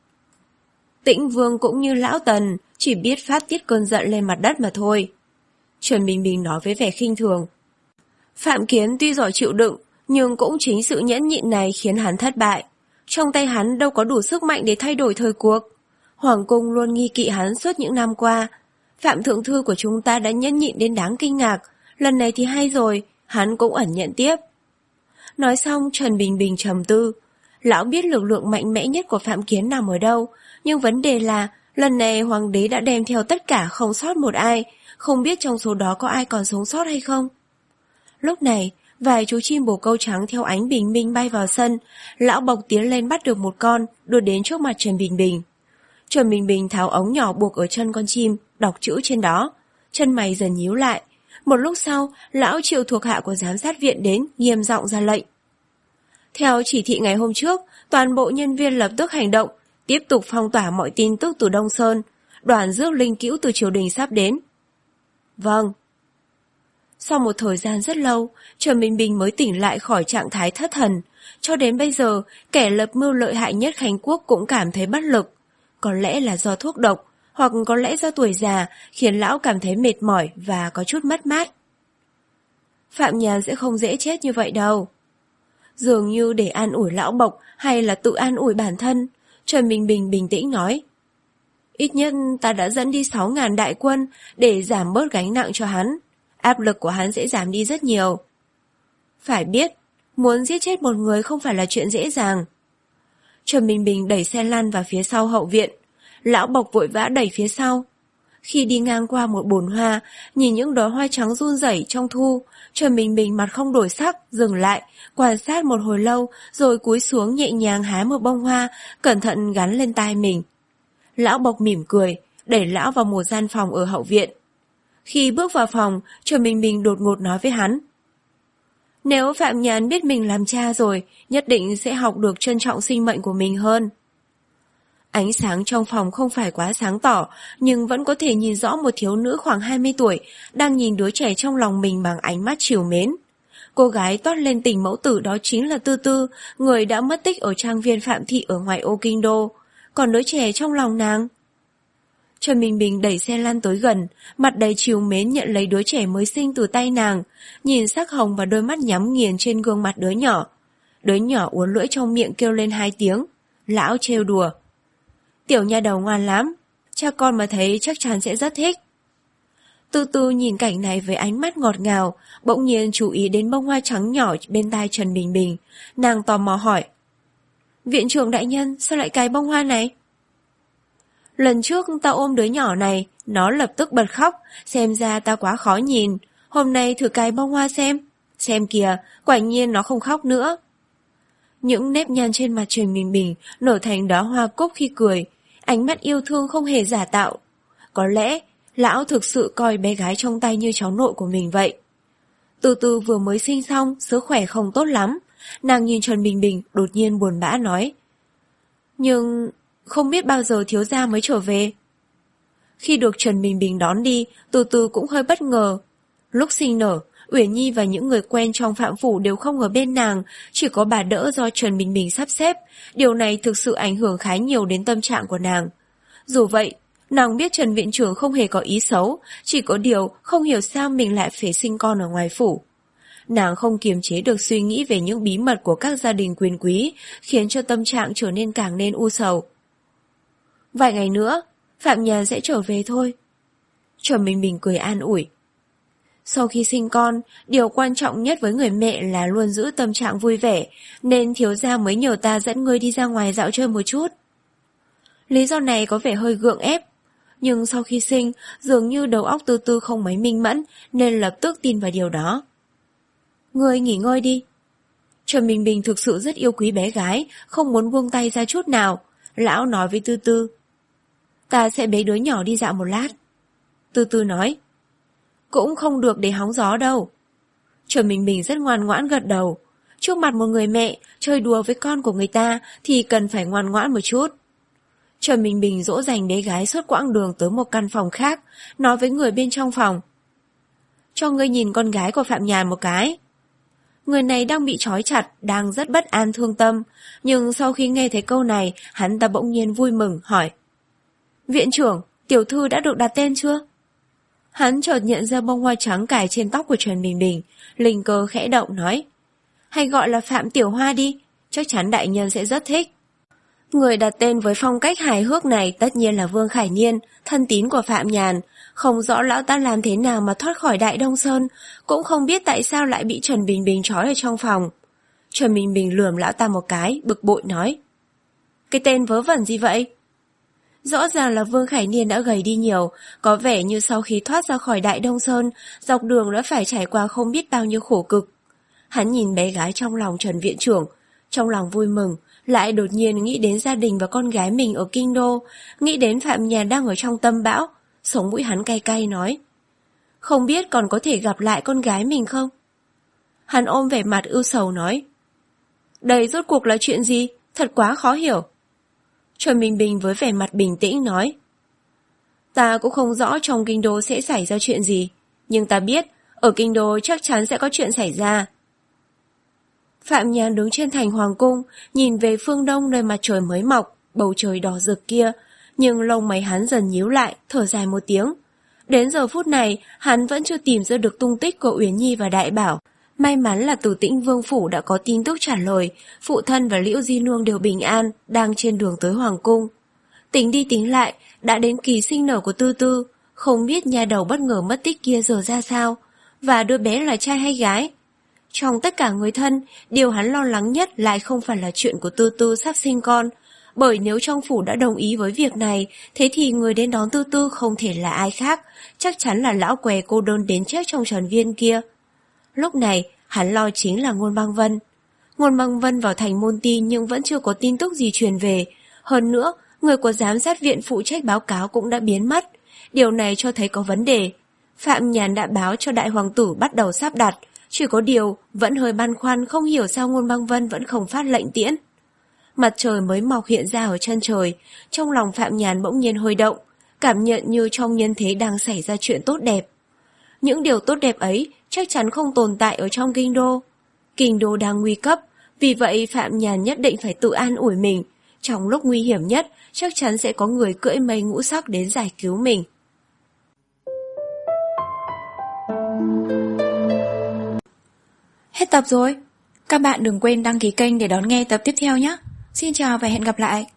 Tĩnh Vương cũng như lão Tần, chỉ biết phát tiết cơn giận lên mặt đất mà thôi. Trần Bình Bình nói với vẻ khinh thường. Phạm Kiến tuy giỏi chịu đựng, nhưng cũng chính sự nhẫn nhịn này khiến hắn thất bại. Trong tay hắn đâu có đủ sức mạnh để thay đổi thời cuộc. Hoàng cung luôn nghi kỵ hắn suốt những năm qua. Phạm Thượng Thư của chúng ta đã nhẫn nhịn đến đáng kinh ngạc. Lần này thì hay rồi, hắn cũng ẩn nhận tiếp. Nói xong, Trần Bình Bình trầm tư. Lão biết lực lượng mạnh mẽ nhất của Phạm Kiến nằm ở đâu, nhưng vấn đề là lần này Hoàng đế đã đem theo tất cả không sót một ai, không biết trong số đó có ai còn sống sót hay không. Lúc này, vài chú chim bồ câu trắng theo ánh bình minh bay vào sân. Lão Bộc tiến lên bắt được một con, đưa đến trước mặt Trần Bình Bình. Trần Bình Bình tháo ống nhỏ buộc ở chân con chim, đọc chữ trên đó. Chân mày dần nhíu lại. Một lúc sau, lão triệu thuộc hạ của giám sát viện đến, nghiêm giọng ra lệnh. Theo chỉ thị ngày hôm trước, toàn bộ nhân viên lập tức hành động, tiếp tục phong tỏa mọi tin tức từ Đông Sơn. đoàn rước linh cữu từ triều đình sắp đến. Vâng. Sau một thời gian rất lâu, Trần Bình Bình mới tỉnh lại khỏi trạng thái thất thần. Cho đến bây giờ, kẻ lập mưu lợi hại nhất Khánh Quốc cũng cảm thấy bất lực. Có lẽ là do thuốc độc, hoặc có lẽ do tuổi già, khiến lão cảm thấy mệt mỏi và có chút mất mát. Phạm Nhàn sẽ không dễ chết như vậy đâu. Dường như để an ủi lão Bộc hay là tự an ủi bản thân, Trần Bình Bình bình tĩnh nói. Ít nhất ta đã dẫn đi sáu ngàn đại quân để giảm bớt gánh nặng cho hắn. Áp lực của hắn sẽ giảm đi rất nhiều. Phải biết, muốn giết chết một người không phải là chuyện dễ dàng. Trần Bình Bình đẩy xe lăn vào phía sau hậu viện. Lão Bộc vội vã đẩy phía sau. Khi đi ngang qua một bồn hoa, nhìn những đóa hoa trắng run rẩy trong thu, Trần Bình Bình mặt không đổi sắc, dừng lại, quan sát một hồi lâu, rồi cúi xuống nhẹ nhàng hái một bông hoa, cẩn thận gắn lên tai mình. Lão Bộc mỉm cười, đẩy lão vào một gian phòng ở hậu viện. Khi bước vào phòng, Trần Bình Bình đột ngột nói với hắn. Nếu Phạm Nhàn biết mình làm cha rồi, nhất định sẽ học được trân trọng sinh mệnh của mình hơn. Ánh sáng trong phòng không phải quá sáng tỏ, nhưng vẫn có thể nhìn rõ một thiếu nữ khoảng hai mươi tuổi, đang nhìn đứa trẻ trong lòng mình bằng ánh mắt trìu mến. Cô gái toát lên tình mẫu tử đó chính là Tư Tư, người đã mất tích ở trang viên Phạm Thị ở ngoài ô kinh đô. Còn đứa trẻ trong lòng nàng? Trần Bình Bình đẩy xe lăn tới gần, mặt đầy trìu mến nhận lấy đứa trẻ mới sinh từ tay nàng, nhìn sắc hồng và đôi mắt nhắm nghiền trên gương mặt đứa nhỏ. Đứa nhỏ uốn lưỡi trong miệng kêu lên hai tiếng. Lão trêu đùa. Tiểu nha đầu ngoan lắm, cha con mà thấy chắc chắn sẽ rất thích. Tư Tư nhìn cảnh này với ánh mắt ngọt ngào, bỗng nhiên chú ý đến bông hoa trắng nhỏ bên tai Trần Bình Bình. Nàng tò mò hỏi. Viện trưởng đại nhân, sao lại cài bông hoa này? Lần trước ta ôm đứa nhỏ này, nó lập tức bật khóc, xem ra ta quá khó nhìn. Hôm nay thử cài bông hoa xem. Xem kìa, quả nhiên nó không khóc nữa. Những nếp nhăn trên mặt Trần Bình Bình nở thành đóa hoa cúc khi cười, ánh mắt yêu thương không hề giả tạo. Có lẽ, lão thực sự coi bé gái trong tay như cháu nội của mình vậy. Từ từ vừa mới sinh xong, sức khỏe không tốt lắm. Nàng nhìn Trần Bình Bình đột nhiên buồn bã nói. Nhưng không biết bao giờ thiếu gia mới trở về. Khi được Trần Bình Bình đón đi, Từ từ cũng hơi bất ngờ. Lúc sinh nở, Uyển Nhi và những người quen trong Phạm Phủ đều không ở bên nàng, chỉ có bà đỡ do Trần Bình Bình sắp xếp. Điều này thực sự ảnh hưởng khá nhiều đến tâm trạng của nàng. Dù vậy, nàng biết Trần Viện trưởng không hề có ý xấu, chỉ có điều không hiểu sao mình lại phải sinh con ở ngoài phủ. Nàng không kiềm chế được suy nghĩ về những bí mật của các gia đình quyền quý, khiến cho tâm trạng trở nên càng nên u sầu. Vài ngày nữa, Phạm Nhàn sẽ trở về thôi. Trần Bình Bình cười an ủi. Sau khi sinh con, điều quan trọng nhất với người mẹ là luôn giữ tâm trạng vui vẻ, nên thiếu gia mới nhờ ta dẫn ngươi đi ra ngoài dạo chơi một chút. Lý do này có vẻ hơi gượng ép, nhưng sau khi sinh, dường như đầu óc Tư Tư không mấy minh mẫn, nên lập tức tin vào điều đó. Ngươi nghỉ ngơi đi. Trần Bình Bình thực sự rất yêu quý bé gái, không muốn buông tay ra chút nào. Lão nói với Tư Tư. Ta sẽ bế đứa nhỏ đi dạo một lát. Tư Tư nói. Cũng không được để hóng gió đâu. Trần Bình Bình rất ngoan ngoãn gật đầu. Trước mặt một người mẹ, chơi đùa với con của người ta thì cần phải ngoan ngoãn một chút. Trần Bình Bình dỗ dành bé gái suốt quãng đường tới một căn phòng khác, nói với người bên trong phòng. Cho ngươi nhìn con gái của Phạm Nhàn một cái. Người này đang bị trói chặt, đang rất bất an thương tâm, nhưng sau khi nghe thấy câu này, hắn ta bỗng nhiên vui mừng, hỏi. Viện trưởng, tiểu thư đã được đặt tên chưa? Hắn chợt nhận ra bông hoa trắng cài trên tóc của Trần Bình Bình, linh cơ khẽ động nói. Hay gọi là Phạm Tiểu Hoa đi, chắc chắn đại nhân sẽ rất thích. Người đặt tên với phong cách hài hước này tất nhiên là Vương Khải Niên, thân tín của Phạm Nhàn. Không rõ lão ta làm thế nào mà thoát khỏi Đại Đông Sơn, cũng không biết tại sao lại bị Trần Bình Bình trói ở trong phòng. Trần Bình Bình lườm lão ta một cái, bực bội nói. Cái tên vớ vẩn gì vậy? Rõ ràng là Vương Khải Niên đã gầy đi nhiều, có vẻ như sau khi thoát ra khỏi Đại Đông Sơn, dọc đường đã phải trải qua không biết bao nhiêu khổ cực. Hắn nhìn bé gái trong lòng Trần Viện trưởng, trong lòng vui mừng, lại đột nhiên nghĩ đến gia đình và con gái mình ở Kinh Đô, nghĩ đến Phạm Nhàn đang ở trong tâm bão, sống mũi hắn cay cay nói. Không biết còn có thể gặp lại con gái mình không? Hắn ôm vẻ mặt ưu sầu nói. Đây rốt cuộc là chuyện gì? Thật quá khó hiểu. Trần Bình Bình với vẻ mặt bình tĩnh nói. Ta cũng không rõ trong kinh đô sẽ xảy ra chuyện gì, nhưng ta biết ở kinh đô chắc chắn sẽ có chuyện xảy ra. Phạm Nhàn đứng trên thành hoàng cung, nhìn về phương đông nơi mặt trời mới mọc, bầu trời đỏ rực kia, nhưng lông mày hắn dần nhíu lại, thở dài một tiếng. Đến giờ phút này, hắn vẫn chưa tìm ra được tung tích của Uyển Nhi và Đại Bảo. May mắn là từ Tĩnh Vương phủ đã có tin tức trả lời, phụ thân và Liễu Di Nương đều bình an, đang trên đường tới hoàng cung. Tính đi tính lại, đã đến kỳ sinh nở của Tư Tư, không biết nhà đầu bất ngờ mất tích kia giờ ra sao, và đứa bé là trai hay gái. Trong tất cả người thân, điều hắn lo lắng nhất lại không phải là chuyện của Tư Tư sắp sinh con, bởi nếu trong phủ đã đồng ý với việc này, thế thì người đến đón Tư Tư không thể là ai khác, chắc chắn là lão què cô đơn đến chết trong trần viên kia. Lúc này, hắn lo chính là Ngôn Băng Vân. Ngôn Băng Vân vào thành Môn Ti nhưng vẫn chưa có tin tức gì truyền về. Hơn nữa, người của giám sát viện phụ trách báo cáo cũng đã biến mất. Điều này cho thấy có vấn đề. Phạm Nhàn đã báo cho đại hoàng tử bắt đầu sắp đặt, chỉ có điều vẫn hơi băn khoăn không hiểu sao Ngôn Băng Vân vẫn không phát lệnh tiễn. Mặt trời mới mọc hiện ra ở chân trời, trong lòng Phạm Nhàn bỗng nhiên hơi động, cảm nhận như trong nhân thế đang xảy ra chuyện tốt đẹp. Những điều tốt đẹp ấy chắc chắn không tồn tại ở trong kinh đô. Kinh đô đang nguy cấp, vì vậy Phạm Nhàn nhất định phải tự an ủi mình. Trong lúc nguy hiểm nhất, chắc chắn sẽ có người cưỡi mây ngũ sắc đến giải cứu mình.
Hết tập rồi. Các bạn đừng quên đăng ký kênh để đón nghe tập tiếp theo nhé. Xin chào và hẹn gặp lại.